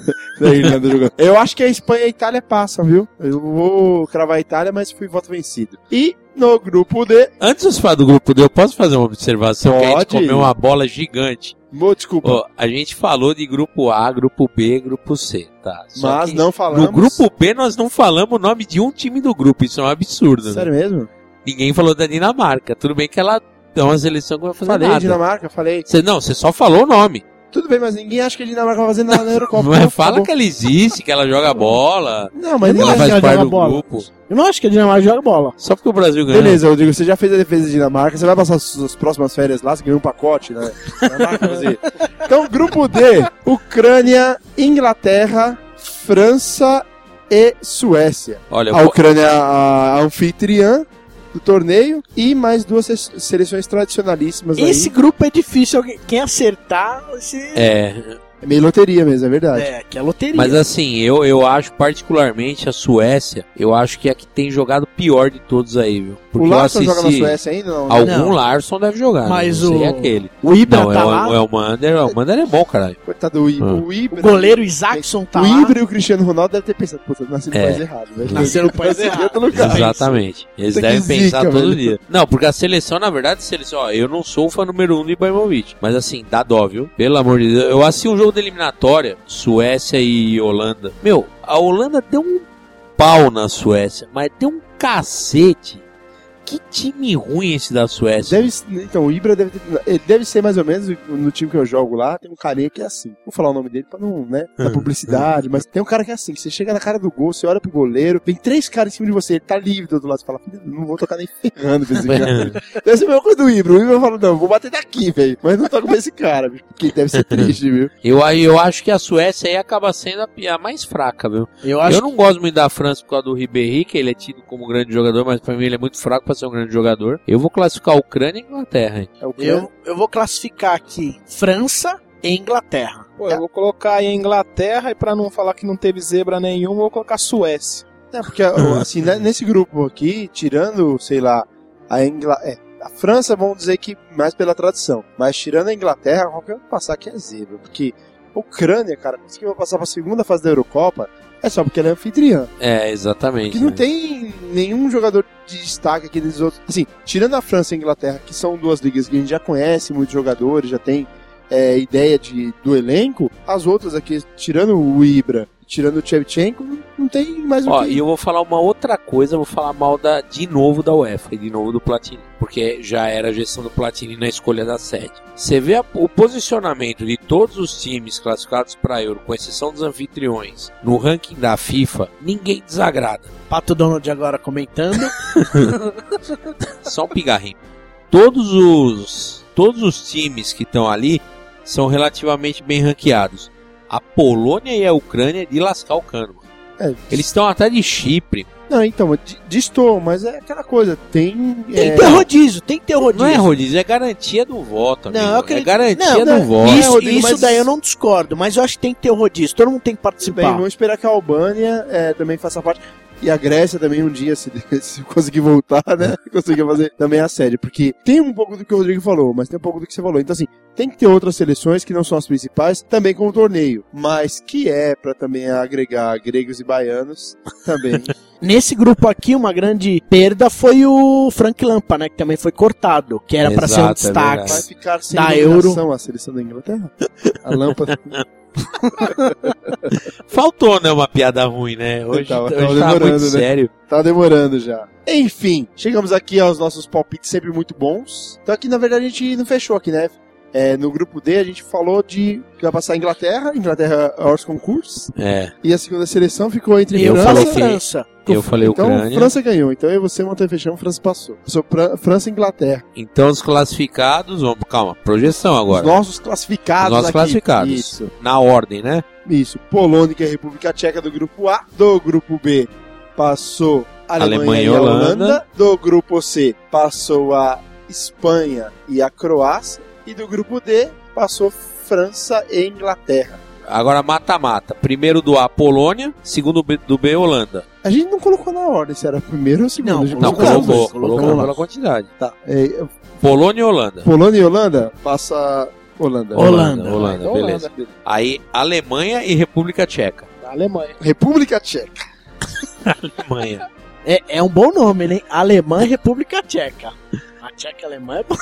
da Irlanda jogando. Eu acho que a Espanha e a Itália passam, viu? Eu vou cravar a Itália, mas fui voto vencido. E no grupo D... Antes de falar do grupo D, eu posso fazer uma observação que a gente Pode. comeu uma bola gigante. Mo, desculpa. Ó, a gente falou de grupo A, grupo B, grupo C, tá? Só mas que não falamos... no grupo B nós não falamos o nome de um time do grupo, isso é um absurdo, Sério né? mesmo? Ninguém falou da Dinamarca. Tudo bem que ela é uma seleção que vai fazer Falei nada. Dinamarca, falei. Você, não, você só falou o nome. Tudo bem, mas ninguém acha que a Dinamarca vai fazer nada na Eurocopa. Mas Não, fala acabou. que ela existe, que ela joga bola, Não, mas Eu não ela acho faz que ela parte joga do bola. grupo. Eu não acho que a Dinamarca joga bola. Só porque o Brasil ganhou. Beleza, Rodrigo, você já fez a defesa da Dinamarca, você vai passar as suas próximas férias lá, você ganhou um pacote, né? Dinamarca, você. Então, grupo D, Ucrânia, Inglaterra, França e Suécia. Olha, eu A vou- Ucrânia a anfitriã do torneio e mais duas se- seleções tradicionalíssimas Esse aí. grupo é difícil, alguém- quem acertar, esse... é, É meio loteria mesmo, é verdade. É, que é loteria. mas assim, eu, eu acho particularmente a Suécia, eu acho que é a que tem jogado pior de todos aí, viu? O eu Larson joga na assisti- Suécia ainda? Não, né? Algum Não. Larson deve jogar, Mas não sei o- aquele. O Ibra Não, tá é o, lá, é o Mander, o Mander é bom, caralho. Coitado do Ibra. Ah. O, o Ibra goleiro Isaacson tá o lá. Ibra e o Cristiano Ronaldo devem ter pensado, puta, eu nasci no É. país errado, velho. Nasceu no país Nasci em errado. outro lugar. Exatamente. Eles Puta que devem pensar zica, todo velho. dia. Não, porque a seleção, na verdade, seleção, ó, eu não sou o fã número um do Ibrahimovic. Mas assim, dá dó, viu? Pelo amor de Deus. Eu assisti um jogo de eliminatória, Suécia e Holanda. Meu, a Holanda deu um pau na Suécia, mas deu um cacete. Que time ruim esse da Suécia. Deve, então, o Ibra deve ter, ele deve ser mais ou menos no time que eu jogo lá, tem um carinha que é assim. Vou falar o nome dele pra não, né, da publicidade, mas tem um cara que é assim, que você chega na cara do gol, você olha pro goleiro, vem três caras em cima de você, ele tá livre do outro lado, você fala, "Filho, não vou tocar nem ferrando pra esse cara." Deve ser a mesma coisa do Ibra, o Ibra fala, não, vou bater daqui, velho, mas não toco pra esse cara, bicho, porque deve ser triste, viu? Eu, aí eu acho que a Suécia aí acaba sendo a, a mais fraca, viu? Eu acho Eu não gosto muito da França por causa do Ribéry, que ele é tido como um grande jogador, mas pra mim ele é muito fraco pra ser um grande jogador. Eu vou classificar a Ucrânia e a Inglaterra, hein? É o que eu, eu vou classificar aqui França e Inglaterra. Pô, eu vou colocar aí a Inglaterra e pra não falar que não teve zebra nenhuma, eu vou colocar a Suécia. É, porque, assim, né, nesse grupo aqui, tirando, sei lá, a Inglaterra, é, a França, vamos dizer que mais pela tradição, mas tirando a Inglaterra, qualquer um passar aqui é zebra, porque a Ucrânia, cara, se que vai passar pra segunda fase da Eurocopa, é só porque ela é anfitriã. É, exatamente. Que não né? tem nenhum jogador de destaque aqui dos outros. Assim, tirando a França e a Inglaterra, que são duas ligas que a gente já conhece muitos jogadores, já tem é, ideia de, do elenco, as outras aqui, tirando o Ibra, tirando o Shevchenko, não tem mais o Ó, que... e eu vou falar uma outra coisa, eu vou falar mal da, de novo da UEFA e de novo do Platini, porque já era a gestão do Platini na escolha da sede. Você vê a, o posicionamento de todos os times classificados para Euro, com exceção dos anfitriões, no ranking da FIFA, ninguém desagrada. Pato Donald agora comentando. Só um pigarrinho. Todos os, todos os times que estão ali são relativamente bem ranqueados. A Polônia e a Ucrânia de lascar o cano. É, Eles estão até de Chipre. Não, então, d- distou, mas é aquela coisa, tem... Tem é, que ter rodízio, tem que ter rodízio. Não é rodízio, é garantia do voto, amigo. Não, eu acredito- É garantia não, do não, voto. Isso, Rodrigo, isso mas- daí eu não discordo, mas eu acho que tem que ter rodízio. Todo mundo tem que Tudo participar. bem, vamos esperar que a Albânia é, também faça parte. E a Grécia também um dia, se, se conseguir voltar, né? Conseguir fazer também a sede. Porque tem um pouco do que o Rodrigo falou, mas tem um pouco do que você falou. Então, assim, tem que ter outras seleções que não são as principais, também com o torneio. Mas que é pra também agregar gregos e baianos, também. Nesse grupo aqui, uma grande perda foi o Frank Lampa, né? Que também foi cortado, que era pra ser um Exato, é destaque. verdade. Vai ficar sem Da iluminação a seleção da Inglaterra? A lâmpada. Faltou, né, uma piada ruim, né? Hoje, Tava- hoje tava tá demorando, muito né? sério. Tá demorando já. Enfim, chegamos aqui aos nossos palpites sempre muito bons. Então aqui, na verdade, a gente não fechou aqui, né? É, no grupo D, a gente falou de que vai passar a Inglaterra, Inglaterra hors concurso, É, e a segunda seleção ficou entre Eu Eu França... falei falei que- França. eu falei Então, Ucrânia. França ganhou. Então, eu e você, Montanha fechamos, França passou. Passou pra- França e Inglaterra. Então os classificados, vamos, calma, projeção agora. Os nossos classificados Os nossos aqui. classificados. Isso, Na ordem, né? isso. Polônia e a República Tcheca do grupo A. Do grupo B, passou a Alemanha, Alemanha e e a Holanda. Holanda. Do grupo C, passou a Espanha e a Croácia. E do grupo D, passou França e Inglaterra. Agora mata-mata. Primeiro do A, Polônia. Segundo B- do B, Holanda. A gente não colocou na ordem se era primeiro ou segundo. Não, a gente Não, Colocamos, colocou. colocamos Colocou lá. pela quantidade. Tá. É, Polônia e Holanda. Polônia e Holanda, passa Holanda. Holanda. Holanda, Então, beleza. Aí, Alemanha e República Tcheca. Da Alemanha. República Tcheca. Alemanha. É, é um bom nome, né? Alemanha e República Tcheca. A Tcheca e a Alemanha é bom.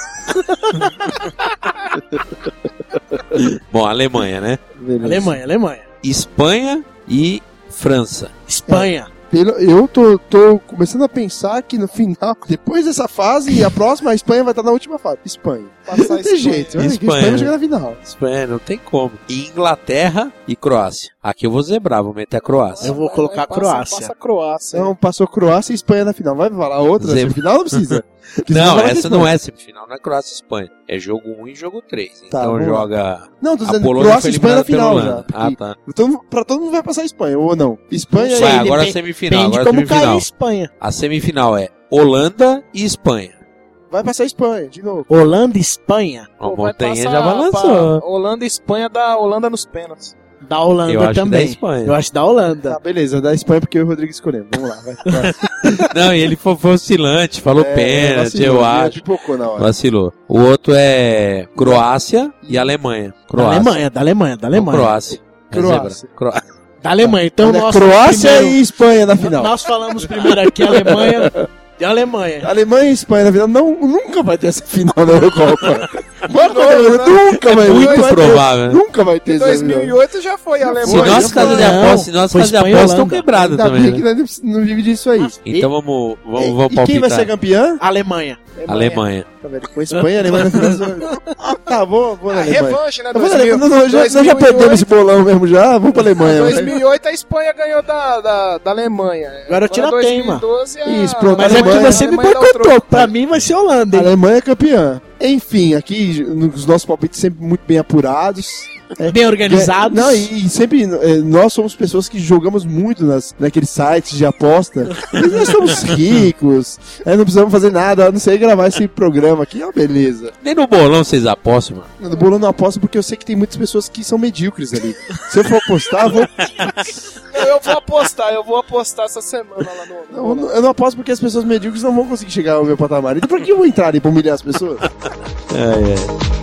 Bom, Alemanha, né? Beleza. Alemanha, Alemanha. Espanha e França. Espanha. Pelo- eu tô, tô começando a pensar que no final, depois dessa fase, a próxima, a Espanha vai estar na última fase. Espanha. Passar Não tem Espanha. jeito. Espanha, Espanha. Espanha vai chegar na final. Espanha, não tem como. E Inglaterra e Croácia. Aqui eu vou zebrar, vou meter a Croácia. Eu vou colocar a Passa- Croácia. Passa a Croácia. Então passou Croácia e Espanha na final. Vai falar outra? Zebra. Semifinal não precisa. Porque senão Não, vai ter essa não Espanha. é semifinal, não é Croácia e Espanha. É jogo um e jogo três. Tá, Então vamos lá. joga. Não, tô A dizendo Polônia Croácia foi e Espanha na eliminada pela final já. Holanda. Ah, Porque- tá. Então, pra todo mundo vai passar a Espanha, ou não? Espanha Não e... sei, Vai, agora a depende- semifinal. Depende Agora de a como cair a semifinal. Espanha. A semifinal é Holanda e Espanha. Vai passar a Espanha, de novo. Holanda e Espanha. A Pô, vai montanha passar já balançou. pra Holanda e Espanha da Holanda nos pênaltis. Da Holanda Eu acho que também. da Espanha. Eu acho da Holanda. Tá, beleza, da Espanha porque eu e o Rodrigo escolhemos. Vamos lá, vai. vai. Não, e ele foi, foi oscilante, falou É, pênalti, vacilou, eu viu? acho. Pipocou na hora. Vacilou. O outro é Croácia e Alemanha. Da Croácia. Alemanha, da Alemanha, da Não, Alemanha. Croácia. É Croácia. zebra. Croácia. Da Alemanha. Então Olha, nós Croácia primeiro- e Espanha na final. Nós falamos primeiro aqui Alemanha e Alemanha. Alemanha e Espanha na final. Não, nunca vai ter essa final na Eurocopa. Mano, novo, né? nunca vai Muito nunca vai ter. provável, né? Nunca vai ter Em essa dois mil e final. oito já foi a Alemanha. Se nossas casas de não, apostas, se nossas foi casas de Espanha e apostas estão Holanda. quebradas Ainda também, bem né? que nós não vive disso aí. Então vamos, vamos, E- vamos e quem vai ser palpitar. campeã? Alemanha. Alemanha. Tá vendo? Com Espanha, Alemanha na final. Tá, vou, vou na A Alemanha. revanche, né? Eu vou na dois mil, Alemanha. Não, não, já, nós já dois mil e oito. perdemos esse bolão mesmo já. Vamos pra Alemanha. Em vai. dois mil e oito a Espanha ganhou da, da, da Alemanha. Agora tira a teima. dois mil e doze a... Isso, pronto, Mas é Alemanha- que você me Alemanha dá o boicotou. troco. Pra mim vai ser Holanda, A hein? Alemanha é campeã. Enfim, aqui nos nossos palpites sempre muito bem apurados. É, Bem organizados. Não, e, e sempre é, nós somos pessoas que jogamos muito nas, naqueles sites de aposta. E nós somos ricos, é, não precisamos fazer nada, a não ser gravar esse programa aqui, é uma beleza. Nem no bolão vocês apostam, mano. No bolão não aposto porque eu sei que tem muitas pessoas que são medíocres ali. Se eu for apostar, eu vou. Não, eu vou apostar, eu vou apostar essa semana lá no... Não, eu não- eu não aposto porque as pessoas medíocres não vão conseguir chegar ao meu patamar. Então por que eu vou entrar ali pra humilhar as pessoas? É, é.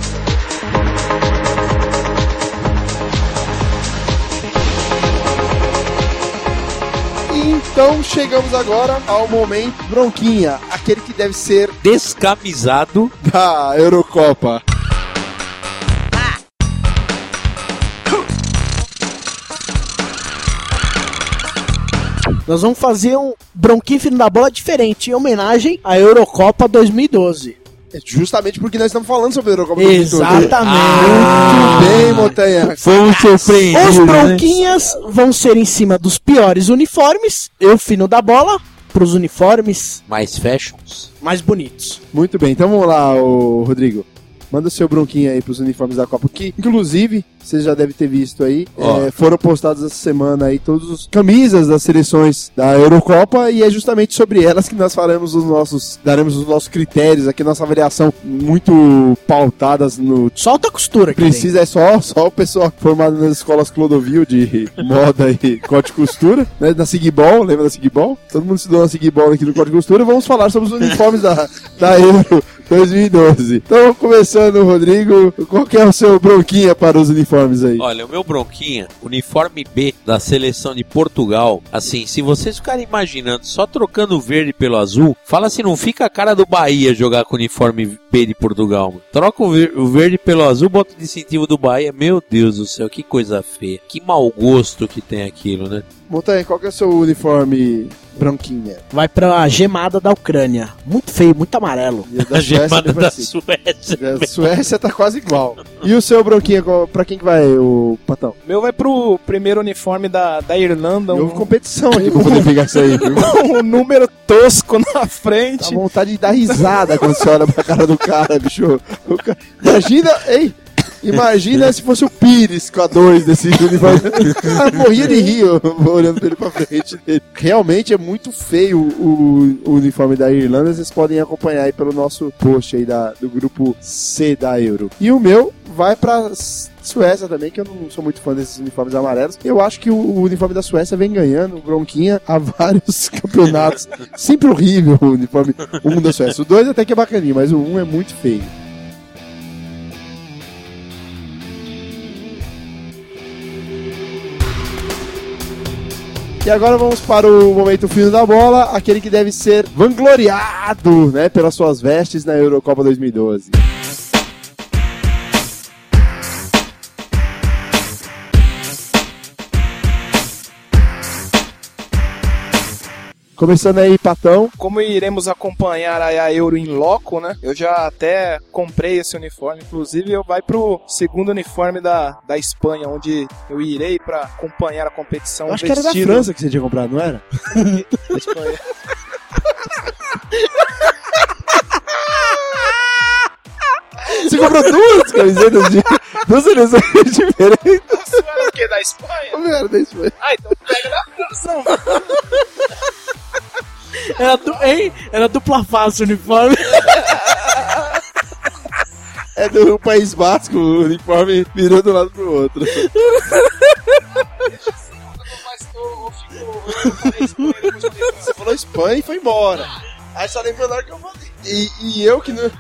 Então chegamos agora ao momento bronquinha, aquele que deve ser Descamisado. da Eurocopa. nós vamos fazer um Bronquinho Fino da Bola diferente, em homenagem à Eurocopa dois mil e doze. É justamente porque nós estamos falando sobre a Eurocopa dois mil e doze. Exatamente. Ah, muito bem, Montanha. Fomos surpreendidos. Os Bronquinhas né? vão ser em cima dos piores uniformes, eu Fino da Bola, pros uniformes mais fashions, mais bonitos. Muito bem, então vamos lá, ô Rodrigo. Manda o seu bronquinho aí pros uniformes da Copa, que inclusive, você já deve ter visto aí, oh. é, foram postados essa semana aí todas as camisas das seleções da Eurocopa, e é justamente sobre elas que nós faremos os nossos, daremos os nossos critérios aqui, nossa avaliação muito pautadas no... Solta a costura aqui. Precisa, é só, só o pessoal formado nas escolas Clodovil de moda e corte e costura, né, da Sigball, lembra da Sigball? Todo mundo estudou na Sigball aqui no corte e costura, vamos falar sobre os uniformes da, da Euro dois mil e doze. Então, começando, Rodrigo, qual que é o seu bronquinha para os uniformes aí? Olha, o meu bronquinha, uniforme B da seleção de Portugal, assim, se vocês ficarem imaginando só trocando o verde pelo azul, fala se não fica a cara do Bahia jogar com o uniforme B de Portugal, mano. Troca o, ver- o verde pelo azul, bota o distintivo do Bahia, meu Deus do céu, que coisa feia, que mau gosto que tem aquilo, né? Montanha, qual que é o seu uniforme branquinha? Vai pra gemada da Ucrânia. Muito feio, muito amarelo. E a da A gemada da Suécia. Suécia. A Suécia tá quase igual. E o seu bronquinha, qual- pra quem que vai, o Patão? Meu vai pro primeiro uniforme da, da Irlanda. Houve Um, competição aí pra poder pegar isso aí, viu? um número tosco na Dá frente. vontade de dar risada quando você olha pra cara do cara, bicho. O ca- Imagina, ei, imagina se fosse o Pires com a dois desse uniforme. Eu morria de rir eu, olhando pra ele pra frente dele. Realmente é muito feio o, o uniforme da Irlanda. Vocês podem acompanhar aí pelo nosso post aí da, do grupo C da Euro. E o meu vai pra Suécia também, que eu não sou muito fã desses uniformes amarelos. Eu acho que o, o uniforme da Suécia vem ganhando bronquinha há vários campeonatos. Sempre horrível o uniforme um da Suécia. O dois até que é bacaninho, mas o um é muito feio. E agora vamos para o momento fino da bola, aquele que deve ser vangloriado, né, pelas suas vestes na Eurocopa dois mil e doze. Começando aí, Patão. Como iremos acompanhar a a Euro em loco, né? Eu já até comprei esse uniforme. Inclusive, eu vai pro segundo uniforme da, da Espanha, onde eu irei pra acompanhar a competição. Eu acho que era da vestido- França que você tinha comprado, não era? da Espanha. Você comprou duas camisetas de duas seleções diferentes. Isso era o quê? Da Espanha? Como era da Espanha? Ah, então pega da França. Era, du... hein? Era dupla face o uniforme. É do País Basco, o uniforme virou de um lado pro outro. Você falou Espanha e foi embora. Aí só lembrou na hora que eu falei. E, e eu que não...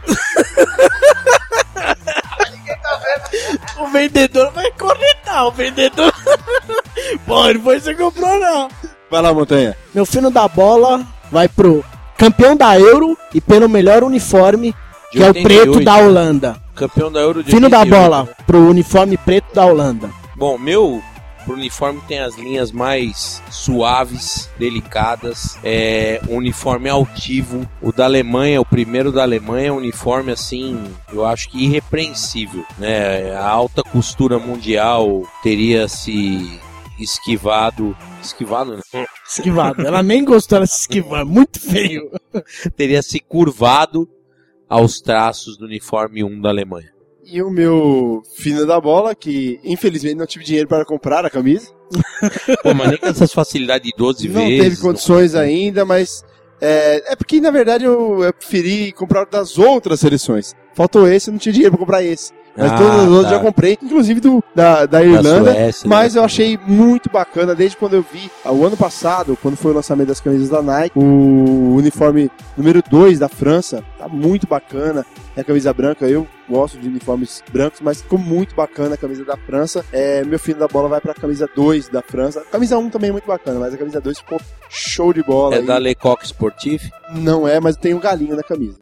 O vendedor vai cornetar, o vendedor. Pô, não foi você que comprou, não. Vai lá, Montanha. Meu fino da bola vai pro campeão da Euro e pelo melhor uniforme, que é o preto da Holanda. Campeão da Euro de Fino da oitenta e oito, bola né? pro uniforme preto da Holanda. Bom, meu pro uniforme tem as linhas mais suaves, delicadas, é um uniforme altivo. O da Alemanha, o primeiro da Alemanha, é um uniforme assim, eu acho que irrepreensível, né? A alta costura mundial teria se esquivado, esquivado, né? Esquivado. Ela nem gostou de se esquivar, muito feio. Teria se curvado aos traços do uniforme um da Alemanha. E o meu fino da bola, que infelizmente não tive dinheiro para comprar a camisa. Pô, mas nem com essas facilidades de doze Não vezes. teve condições ainda, mas é, é porque na verdade eu, eu preferi comprar das outras seleções. Faltou esse, eu não tinha dinheiro para comprar esse. Mas Ah, todas as outras tá. já comprei, inclusive do, da, da Irlanda. Suécia, Mas né? eu achei muito bacana, desde quando eu vi, ah, o ano passado, quando foi o lançamento das camisas da Nike, o uniforme número dois da França, tá muito bacana. É a camisa branca, eu gosto de uniformes brancos, mas ficou muito bacana a camisa da França. É, meu fino da bola vai pra camisa dois da França. A camisa um também é muito bacana, mas a camisa dois ficou show de bola. É aí. da Lecoq Sportif. Não é, mas tem um galinho na camisa.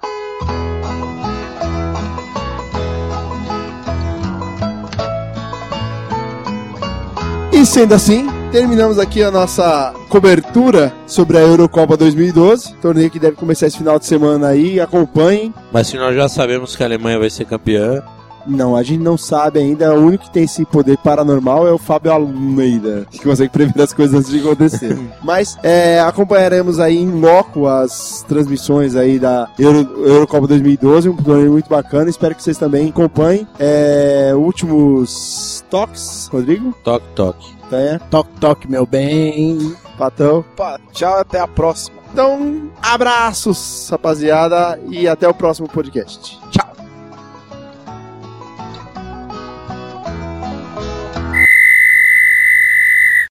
E sendo assim, terminamos aqui a nossa cobertura sobre a Eurocopa dois mil e doze. Torneio que deve começar esse final de semana aí. Acompanhem. Mas se nós já sabemos que a Alemanha vai ser campeã... Não, a gente não sabe ainda. O único que tem esse poder paranormal é o Fábio Almeida, que consegue prever as coisas antes de acontecer. Mas é, acompanharemos aí em loco as transmissões aí da Euro, Eurocopa dois mil e doze, um torneio muito bacana. Espero que vocês também acompanhem. É, últimos toques, Rodrigo? Toque, toque. Tá, Toque, toque, meu bem. Patão. Opa, tchau, até a próxima. Então, abraços, rapaziada, e até o próximo podcast. Tchau.